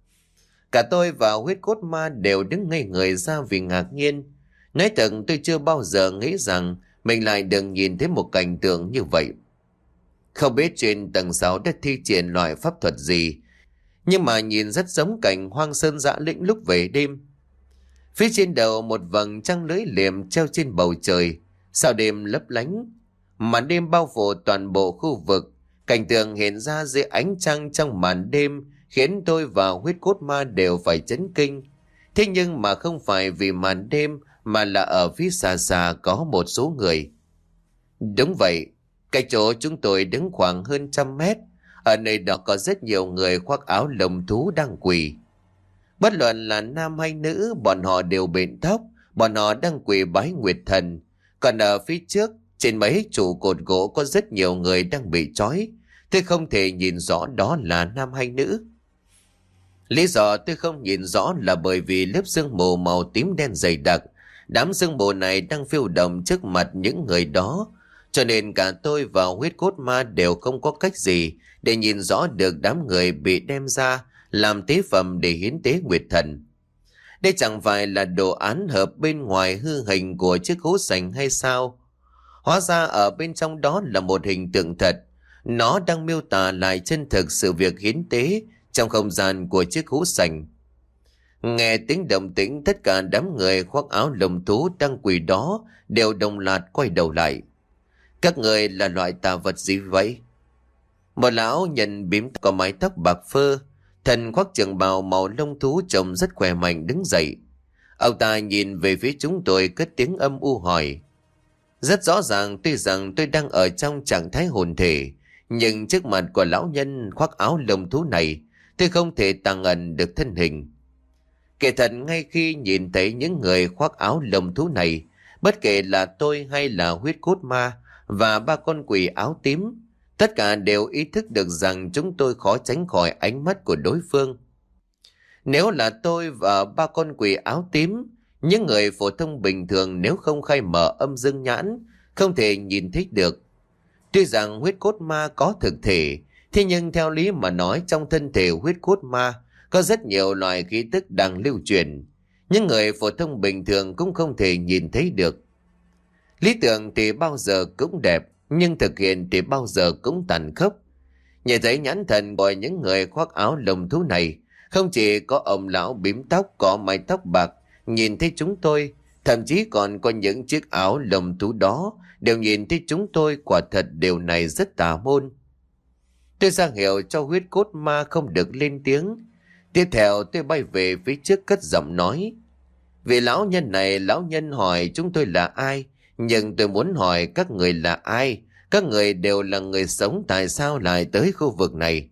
Cả tôi và huyết cốt ma đều đứng ngây người ra vì ngạc nhiên. Nói thật, tôi chưa bao giờ nghĩ rằng mình lại được nhìn thấy một cảnh tượng như vậy. Không biết trên tầng sáu đã thi triển loại pháp thuật gì, nhưng mà nhìn rất giống cảnh hoang sơn dã lĩnh lúc về đêm. Phía trên đầu một vầng trăng lưỡi liềm treo trên bầu trời, sao đêm lấp lánh. Màn đêm bao phủ toàn bộ khu vực, cảnh tượng hiện ra dưới ánh trăng trong màn đêm khiến tôi và huyết cốt ma đều phải chấn kinh. Thế nhưng mà không phải vì màn đêm, mà là ở phía xa xa có một số người. Đúng vậy, cách chỗ chúng tôi đứng khoảng hơn trăm mét, ở nơi đó có rất nhiều người khoác áo lông thú đang quỳ. Bất luận là nam hay nữ, bọn họ đều bện tóc, bọn họ đang quỳ bái nguyệt thần. Còn ở phía trước, trên mấy trụ cột gỗ có rất nhiều người đang bị trói. Tôi không thể nhìn rõ đó là nam hay nữ. Lý do tôi không nhìn rõ là bởi vì lớp sương mù màu tím đen dày đặc. Đám sương mù này đang phiêu động trước mặt những người đó, cho nên cả tôi và huyết cốt ma đều không có cách gì để nhìn rõ được đám người bị đem ra làm tế phẩm để hiến tế nguyệt thần. Đây chẳng phải là đồ án hợp bên ngoài hư hình của chiếc hố sành hay sao? Hóa ra ở bên trong đó là một hình tượng thật. Nó đang miêu tả lại chân thực sự việc hiến tế trong không gian của chiếc hố sành. Nghe tiếng động tĩnh, tất cả đám người khoác áo lông thú đang quỳ đó đều đồng loạt quay đầu lại. Các người là loại tà vật gì vậy? Một lão nhân bím có mái tóc bạc phơ, thần khoác trường bào màu lông thú trông rất khỏe mạnh đứng dậy. Ông ta nhìn về phía chúng tôi cất tiếng âm u hỏi. Rất rõ ràng tuy rằng tôi đang ở trong trạng thái hồn thể, nhưng trước mặt của lão nhân khoác áo lông thú này, tôi không thể tàng ẩn được thân hình. Kể thật, ngay khi nhìn thấy những người khoác áo lông thú này, bất kể là tôi hay là huyết cốt ma và ba con quỷ áo tím, tất cả đều ý thức được rằng chúng tôi khó tránh khỏi ánh mắt của đối phương. Nếu là tôi và ba con quỷ áo tím, những người phổ thông bình thường nếu không khai mở âm dương nhãn, không thể nhìn thấy được. Tuy rằng huyết cốt ma có thực thể, thế nhưng theo lý mà nói trong thân thể huyết cốt ma có rất nhiều loại khí tức đang lưu truyền. Những người phổ thông bình thường cũng không thể nhìn thấy được. Lý tưởng thì bao giờ cũng đẹp, nhưng thực hiện thì bao giờ cũng tàn khốc. Nhìn thấy nhãn thần của những người khoác áo lông thú này, không chỉ có ông lão bím tóc có mái tóc bạc nhìn thấy chúng tôi, thậm chí còn có những chiếc áo lông thú đó đều nhìn thấy chúng tôi. Quả thật điều này rất tà môn. Tôi ra hiệu cho huyết cốt ma không được lên tiếng. Tiếp theo tôi bay về phía trước cất giọng nói. Vị lão nhân này, lão nhân hỏi chúng tôi là ai, nhưng tôi muốn hỏi các người là ai. Các người đều là người sống, tại sao lại tới khu vực này?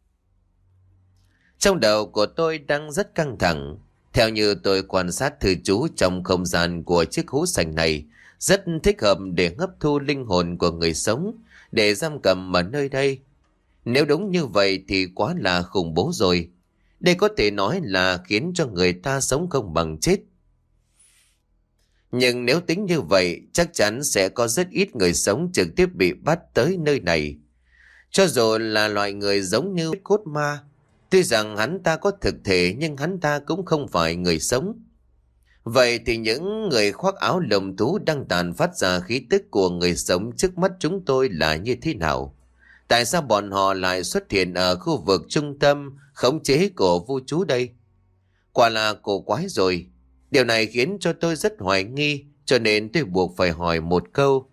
Trong đầu của tôi đang rất căng thẳng. Theo như tôi quan sát thư chú trong không gian của chiếc hố sành này, rất thích hợp để hấp thu linh hồn của người sống, để giam cầm ở nơi đây. Nếu đúng như vậy thì quá là khủng bố rồi. Đây có thể nói là khiến cho người ta sống không bằng chết. Nhưng nếu tính như vậy, chắc chắn sẽ có rất ít người sống trực tiếp bị bắt tới nơi này. Cho dù là loại người giống như cốt ma, tuy rằng hắn ta có thực thể nhưng hắn ta cũng không phải người sống. Vậy thì những người khoác áo lông thú đang tàn phát ra khí tức của người sống trước mắt chúng tôi là như thế nào? Tại sao bọn họ lại xuất hiện ở khu vực trung tâm khống chế của vu chú đây? Quả là cổ quái rồi. Điều này khiến cho tôi rất hoài nghi, cho nên tôi buộc phải hỏi một câu.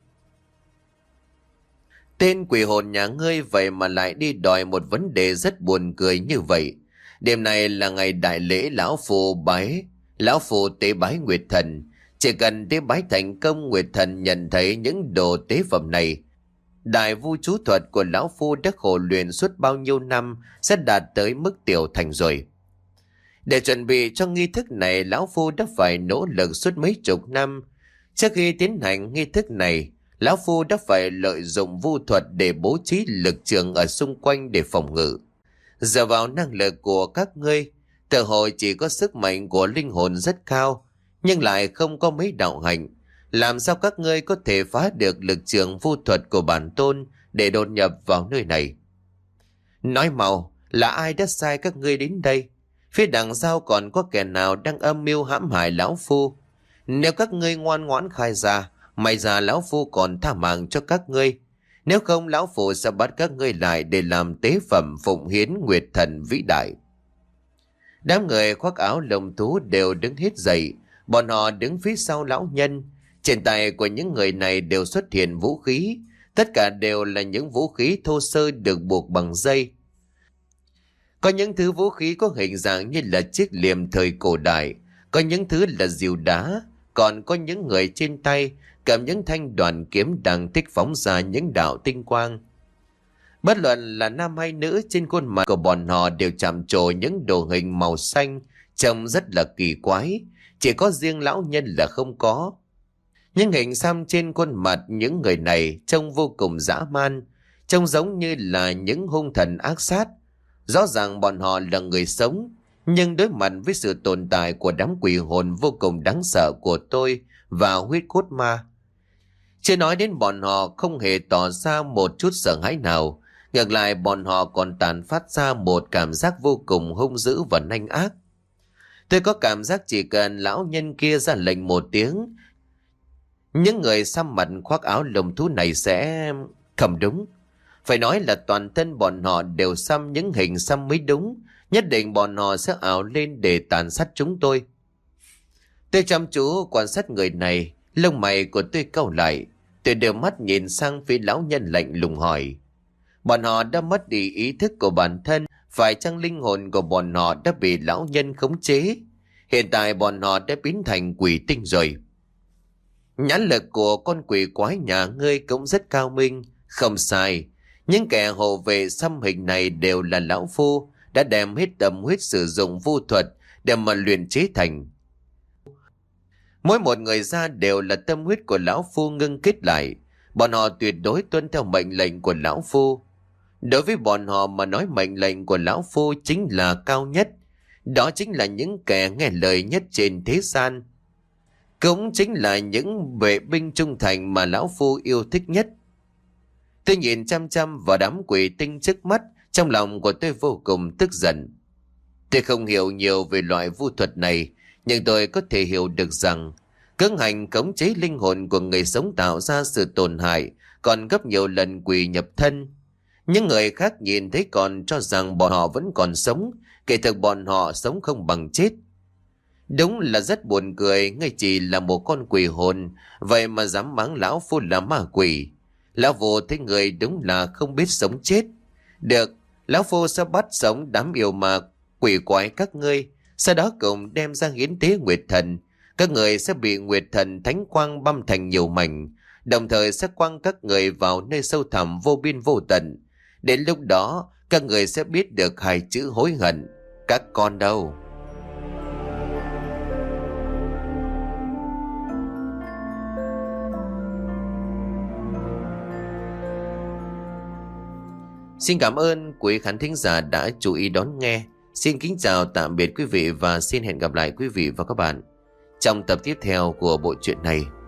Tên quỷ hồn nhà ngươi vậy mà lại đi đòi một vấn đề rất buồn cười như vậy. Đêm này là ngày đại lễ lão phù bái, lão phù tế bái nguyệt thần. Chỉ cần tế bái thành công, nguyệt thần nhận thấy những đồ tế phẩm này, đại vu chú thuật của lão phu đã khổ luyện suốt bao nhiêu năm sẽ đạt tới mức tiểu thành rồi. Để chuẩn bị cho nghi thức này, lão phu đã phải nỗ lực suốt mấy chục năm. Trước khi tiến hành nghi thức này, lão phu đã phải lợi dụng vu thuật để bố trí lực trường ở xung quanh để phòng ngự. Dựa vào năng lực của các ngươi, tự hội chỉ có sức mạnh của linh hồn rất cao, nhưng lại không có mấy đạo hạnh. Làm sao các ngươi có thể phá được lực trường vu thuật của bản tôn để đột nhập vào nơi này? Nói mau, là ai đã sai các ngươi đến đây? Phía đằng sau còn có kẻ nào đang âm mưu hãm hại lão phu? Nếu các ngươi ngoan ngoãn khai ra, may ra lão phu còn tha mạng cho các ngươi. Nếu không, lão phu sẽ bắt các ngươi lại để làm tế phẩm phụng hiến nguyệt thần vĩ đại. Đám người khoác áo lông thú đều đứng hết dậy. Bọn họ đứng phía sau lão nhân. Trên tay của những người này đều xuất hiện vũ khí. Tất cả đều là những vũ khí thô sơ được buộc bằng dây. Có những thứ vũ khí có hình dạng như là chiếc liềm thời cổ đại, có những thứ là rìu đá, còn có những người trên tay cầm những thanh đoàn kiếm đang thích phóng ra những đạo tinh quang. Bất luận là nam hay nữ, trên khuôn mặt của bọn họ đều chạm trổ những đồ hình màu xanh, trông rất là kỳ quái, chỉ có riêng lão nhân là không có. Những hình xăm trên khuôn mặt những người này trông vô cùng dã man, trông giống như là những hung thần ác sát. Rõ ràng bọn họ là người sống, nhưng đối mặt với sự tồn tại của đám quỷ hồn vô cùng đáng sợ của tôi và huyết cốt ma. Chưa nói đến bọn họ không hề tỏ ra một chút sợ hãi nào, ngược lại bọn họ còn tàn phát ra một cảm giác vô cùng hung dữ và nanh ác. Tôi có cảm giác chỉ cần lão nhân kia ra lệnh một tiếng, những người xăm mặt khoác áo lông thú này sẽ... Không đúng, phải nói là toàn thân bọn họ đều xăm những hình xăm mới đúng. Nhất định bọn họ sẽ ảo lên để tàn sát chúng tôi. Tôi chăm chú quan sát người này, lông mày của tôi cau lại. Tôi đưa mắt nhìn sang phía lão nhân lạnh lùng hỏi. Bọn họ đã mất đi ý thức của bản thân, phải chăng linh hồn của bọn họ đã bị lão nhân khống chế? Hiện tại bọn họ đã biến thành quỷ tinh rồi. Nhãn lực của con quỷ quái nhà ngươi cũng rất cao minh. Không sai, những kẻ hộ vệ xăm hình này đều là lão phu đã đem hết tâm huyết sử dụng vu thuật để mà luyện chế thành. Mỗi một người ra đều là tâm huyết của lão phu ngưng kết lại. Bọn họ tuyệt đối tuân theo mệnh lệnh của lão phu. Đối với bọn họ mà nói, mệnh lệnh của lão phu chính là cao nhất. Đó chính là những kẻ nghe lời nhất trên thế gian. Cũng chính là những vệ binh trung thành mà lão phu yêu thích nhất. Tôi nhìn chăm chăm vào đám quỷ tinh trước mắt, trong lòng của tôi vô cùng tức giận. Tôi không hiểu nhiều về loại vu thuật này, nhưng tôi có thể hiểu được rằng cưỡng hành khống chế linh hồn của người sống tạo ra sự tổn hại còn gấp nhiều lần quỷ nhập thân. Những người khác nhìn thấy còn cho rằng bọn họ vẫn còn sống, kể thực bọn họ sống không bằng chết. Đúng là rất buồn cười, ngay chỉ là một con quỷ hồn, vậy mà dám mắng lão phu là ma quỷ. Lão phu thấy người đúng là không biết sống chết. Được, lão phu sẽ bắt sống đám yêu ma quỷ quái các ngươi, sau đó cùng đem ra hiến tế Nguyệt Thần. Các người sẽ bị Nguyệt Thần thánh quang băm thành nhiều mảnh, đồng thời sẽ quăng các người vào nơi sâu thẳm vô biên vô tận. Đến lúc đó, các người sẽ biết được hai chữ hối hận. Các con đâu? Xin cảm ơn quý khán thính giả đã chú ý đón nghe. Xin kính chào tạm biệt quý vị và xin hẹn gặp lại quý vị và các bạn trong tập tiếp theo của bộ truyện này.